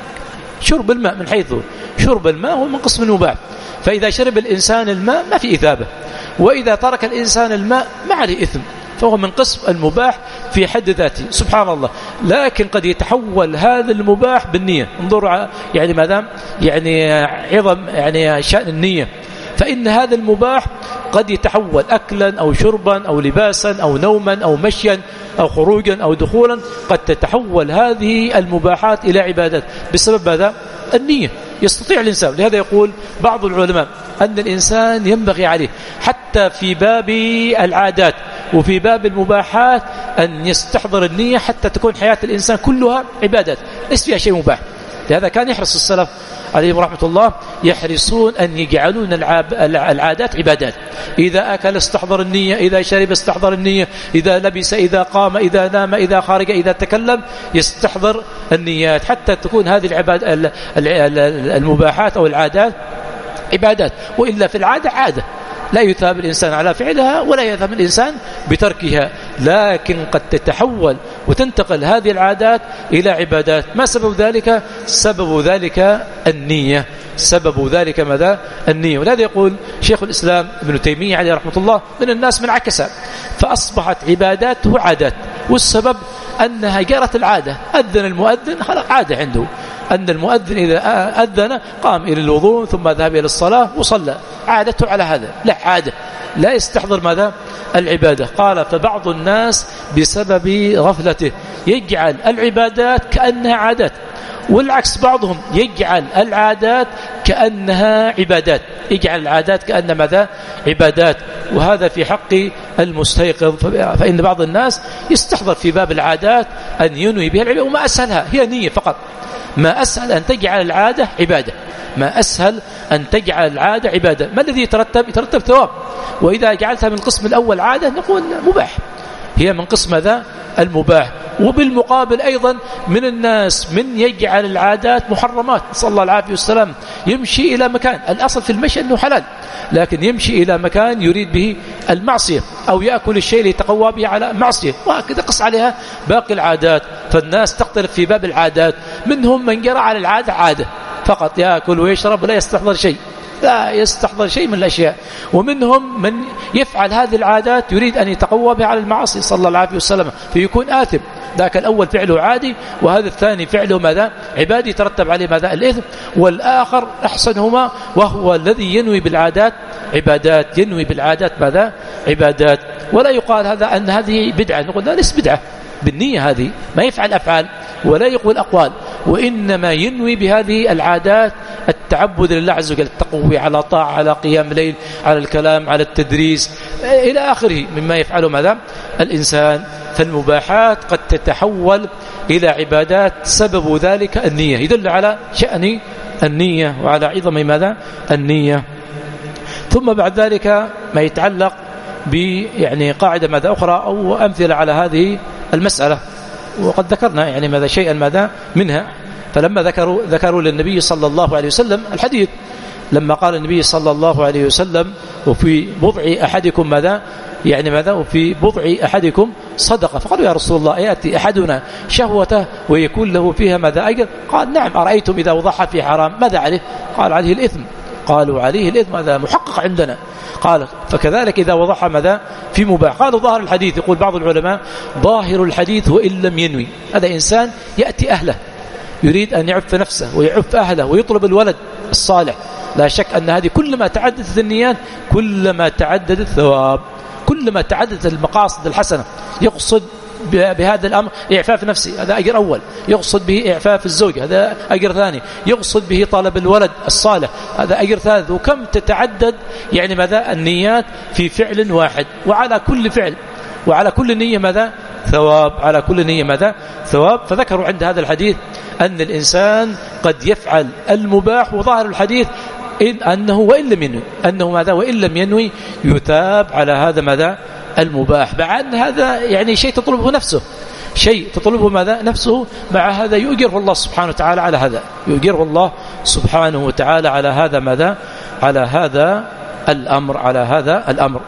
شرب الماء من حيث شرب الماء هو من قسم المباح، فإذا شرب الإنسان الماء ما في إثابة، وإذا ترك الإنسان الماء ما عليه إثم، فهو من قسم المباح في حد ذاته. سبحان الله. لكن قد يتحول هذا المباح بالنية. انظروا يعني ماذا يعني عظم يعني شأن النية. فإن هذا المباح قد يتحول أكلا أو شربا أو لباسا أو نوما أو مشيا أو خروجا أو دخولا، قد تتحول هذه المباحات إلى عبادات بسبب ماذا؟ النية. يستطيع الإنسان، لهذا يقول بعض العلماء أن الإنسان ينبغي عليه حتى في باب العادات وفي باب المباحات أن يستحضر النية، حتى تكون حياة الإنسان كلها عبادات ليس فيها شيء مباح. لهذا كان يحرص السلف عليهم رحمة الله، يحرصون أن يجعلون العادات عبادات. إذا أكل استحضر النية، إذا شرب استحضر النية، إذا لبس، إذا قام، إذا نام، إذا خارج، إذا تكلم يستحضر النيات، حتى تكون هذه العباد المباحات أو العادات عبادات. وإلا في العادة عادة لا يثاب الإنسان على فعلها ولا يثاب الإنسان بتركها، لكن قد تتحول وتنتقل هذه العادات إلى عبادات. ما سبب ذلك؟ سبب ذلك النية، سبب ذلك ماذا؟ النية. ولهذا يقول شيخ الإسلام ابن تيمية عليه رحمة الله من الناس من عكس فأصبحت عباداته عادات، والسبب أنها جرت العادة. أذن المؤذن خلق عادة عنده أن المؤذن إذا أذن قام إلى الوضوء ثم ذهب إلى الصلاة وصلى، عادته على هذا، لا عادة لا يستحضر ماذا؟ العبادة. قال فبعض الناس بسبب غفلته يجعل العبادات كأنها عادات، والعكس بعضهم يجعل العادات كأنها عبادات، يجعل العادات كأنها ماذا؟ عبادات. وهذا في حق المستيقظ، فإن بعض الناس يستحضر في باب العادات أن ينوي بها العبادة، وما أسهلها هي نية فقط. ما أسهل أن تجعل العادة عبادة، ما أسهل أن تجعل العادة عبادة. ما الذي يترتب؟ يترتب ثواب. وإذا جعلتها من القسم الأول عادة نقول مباح، هي من قسم ذا المباح. وبالمقابل أيضا من الناس من يجعل العادات محرمات، صلى الله العافية والسلام، يمشي إلى مكان الأصل في المشي أنه حلال، لكن يمشي إلى مكان يريد به المعصية، أو يأكل الشيء ليتقوى به على معصية، وهكذا قص عليها باقي العادات. فالناس تختلف في باب العادات، منهم من جرى على العادة عادة فقط يأكل ويشرب لا يستحضر شيء، لا يستحضر شيء من الأشياء، ومنهم من يفعل هذه العادات يريد أن يتقوى بها على المعاصي، صلى الله عليه وسلم، فيكون آثم. ذاك الأول فعله عادي، وهذا الثاني فعله ماذا؟ عبادي، يترتب عليه ماذا؟ الإثم. والآخر أحسنهما وهو الذي ينوي بالعادات عبادات، ينوي بالعادات ماذا؟ عبادات. ولا يقال هذا أن هذه بدعة، نقول لا ليس بدعة بالنية، هذه ما يفعل أفعال ولا يقول أقوال، وإنما ينوي بهذه العادات التعبد لله عز وجل، التقوي على طاعة، على قيام ليل، على الكلام، على التدريس إلى آخره مما يفعله ماذا؟ الإنسان. فالمباحات قد تتحول إلى عبادات، سبب ذلك النية، يدل على شأن النية وعلى عظم ماذا؟ النية. ثم بعد ذلك ما يتعلق ب يعني قاعدة ماذا أخرى أو أمثلة على هذه المسألة، وقد ذكرنا يعني ماذا شيئا ماذا منها. فلما ذكروا ذكروا للنبي صلى الله عليه وسلم الحديث لما قال النبي صلى الله عليه وسلم وفي بضع أحدكم ماذا يعني ماذا وفي بضع أحدكم صدقة، فقالوا يا رسول الله يأتي أحدنا شهوته ويكون له فيها ماذا أجر؟ قال نعم، أرأيتم إذا وضعها في حرام ماذا عليه؟ قال عليه الإثم. قالوا عليه الإثم، هذا محقق عندنا. قال فكذلك إذا وضعها ماذا في مباح. قالوا ظاهر الحديث، يقول بعض العلماء ظاهر الحديث وإن لم ينوي. هذا إنسان يأتي أهله يريد أن يعف نفسه ويعف أهله ويطلب الولد الصالح، لا شك أن هذه كلما تعددت النيات كلما تعدد الثواب، كلما تعددت المقاصد الحسنة. يقصد بهذا الأمر إعفاف نفسي، هذا أجر أول. يقصد به إعفاف الزوج، هذا أجر ثاني. يقصد به طلب الولد الصالح، هذا أجر ثالث. وكم تتعدد يعني ماذا النيات في فعل واحد، وعلى كل فعل وعلى كل نية ماذا ثواب، على كل نية ماذا ثواب. فذكروا عند هذا الحديث أن الإنسان قد يفعل المباح، وظاهر الحديث إن أنه وإن لم ينوي أنه ماذا وإن لم ينوي يثاب على هذا ماذا المباح، مع أن هذا يعني شيء تطلبه نفسه، شيء تطلبه ماذا نفسه. مع هذا يؤجره الله سبحانه وتعالى على هذا، يؤجره الله سبحانه وتعالى على هذا ماذا على هذا الأمر على هذا الأمر.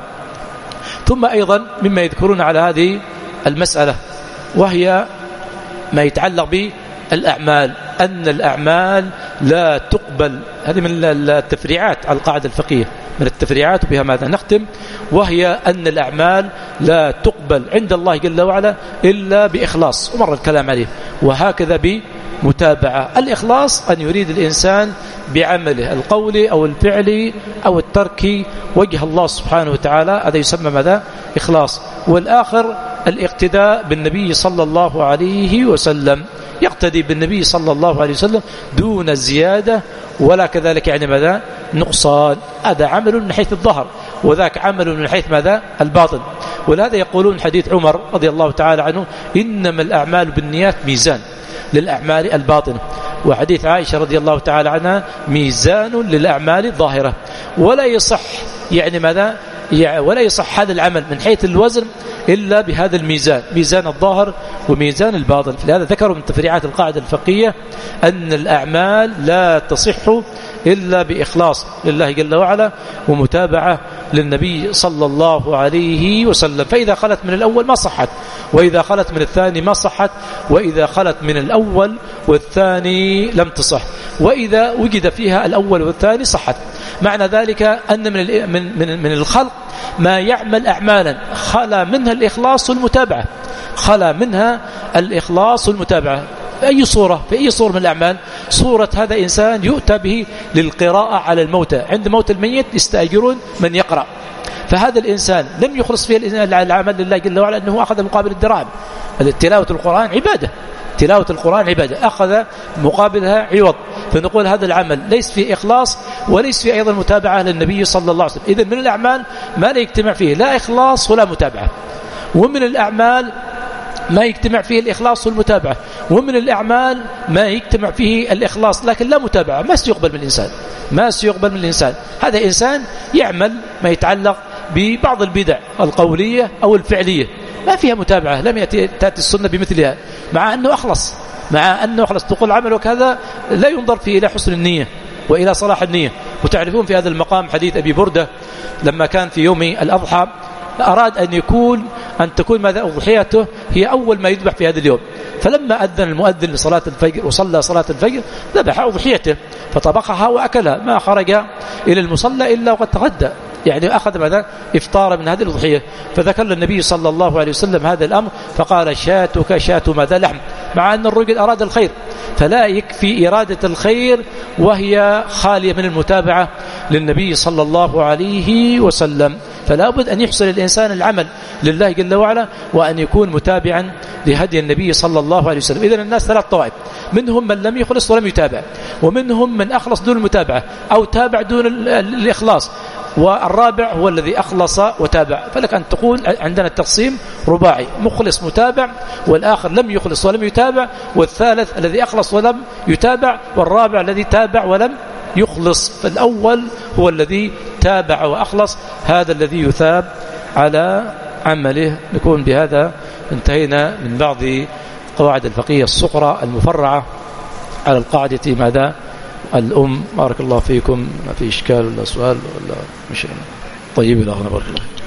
ثم أيضا مما يذكرون على هذه المسألة وهي ما يتعلق بالأعمال، أن الأعمال لا تقبل. هذه من التفريعات على القاعدة الفقهية، من التفريعات بها ماذا نختم، وهي أن الأعمال لا تقبل عند الله جل وعلا إلا بإخلاص، ومر الكلام عليه. وهكذا بمتابعة. الإخلاص أن يريد الإنسان بعمله القولي أو الفعلي أو التركي وجه الله سبحانه وتعالى، هذا يسمى ماذا إخلاص. والآخر الاقتداء بالنبي صلى الله عليه وسلم، يقتدي بالنبي صلى الله عليه وسلم دون زيادة ولا كذلك يعني ماذا نقصان. هذا عمل من حيث الظهر، وذاك عمل من حيث ماذا الباطن. ولهذا يقولون حديث عمر رضي الله تعالى عنه إنما الأعمال بالنيات ميزان للأعمال الباطنة، وحديث عائشة رضي الله تعالى عنها ميزان للأعمال الظاهرة. ولا يصح يعني ماذا ولا يصح هذا العمل من حيث الوزن إلا بهذا الميزان، ميزان الظاهر وميزان الباطن. لهذا ذكروا من تفريعات القاعدة الفقهية أن الأعمال لا تصح إلا بإخلاص لله جل وعلا ومتابعة للنبي صلى الله عليه وسلم. فإذا خلت من الأول ما صحت، وإذا خلت من الثاني ما صحت، وإذا خلت من الأول والثاني لم تصح، وإذا وجد فيها الأول والثاني صحت. معنى ذلك أن من من من الخلق ما يعمل أعمالا خلا منها الإخلاص والمتابعة، خلا منها الإخلاص والمتابعة. في أي صورة في أي صورة من الأعمال؟ صورة هذا إنسان يؤتى به للقراءة على الموتى، عند موت الميت يستأجرون من يقرأ، فهذا الإنسان لم يخلص فيه العمل لله جل وعلا، أنه أخذ مقابل الدراهم. تلاوة القرآن عبادة، تلاوة القرآن عبادة، أخذ مقابلها عوض. فنقول هذا العمل ليس فيه إخلاص وليس فيه أيضا متابعة للنبي صلى الله عليه وسلم. إذن من الأعمال ما لا يجتمع فيه لا إخلاص ولا متابعة، ومن الأعمال ما يجتمع فيه الإخلاص والمتابعة، ومن الأعمال ما يجتمع فيه الإخلاص لكن لا متابعة، ما سيقبل من الإنسان، ما سيقبل من الإنسان. هذا إنسان يعمل ما يتعلق ببعض البدع القولية أو الفعلية ما فيها متابعة، لم يأتي تأتي السنة بمثلها، مع أنه أخلص مع أنه أخلص تقول عملك هذا لا ينظر فيه إلى حسن النية وإلى صلاح النية. وتعرفون في هذا المقام حديث أبي بردة لما كان في يوم الأضحى أراد أن يكون أن تكون ماذا أضحيته هي أول ما يذبح في هذا اليوم، فلما أذن المؤذن لصلاة الفجر وصلى صلاة الفجر ذبح أضحيته فطبخها وأكلها، ما خرج إلى المصلى إلا وقد تغدى، يعني أخذ ماذا إفطار من هذه الأضحية. فذكر النبي صلى الله عليه وسلم هذا الأمر فقال شاتك شات ماذا لحم، مع أن الرجل أراد الخير، فلا يكفي إرادة الخير وهي خالية من المتابعة للنبي صلى الله عليه وسلم. فلا بد أن يحصل الإنسان العمل لله جل وعلا وأن يكون متابعا لهدي النبي صلى الله عليه وسلم. إذن الناس ثلاث طوائف، منهم من لم يخلص ولم يتابع، ومنهم من أخلص دون المتابعة أو تابع دون الإخلاص، والرابع هو الذي أخلص وتابع. فلك أن تقول عندنا التقسيم رباعي، مخلص متابع، والآخر لم يخلص ولم يتابع، والثالث الذي أخلص ولم يتابع، والرابع الذي تابع ولم يخلص. فالأول هو الذي تابع وأخلص، هذا الذي يثاب على عمله. نكون بهذا انتهينا من بعض قواعد الفقهية الصغرى المفرعة على القاعدة ماذا الأم. بارك الله فيكم. ما في إشكال ولا سؤال ولا مش طيب؟ إلى هنا بارك الله.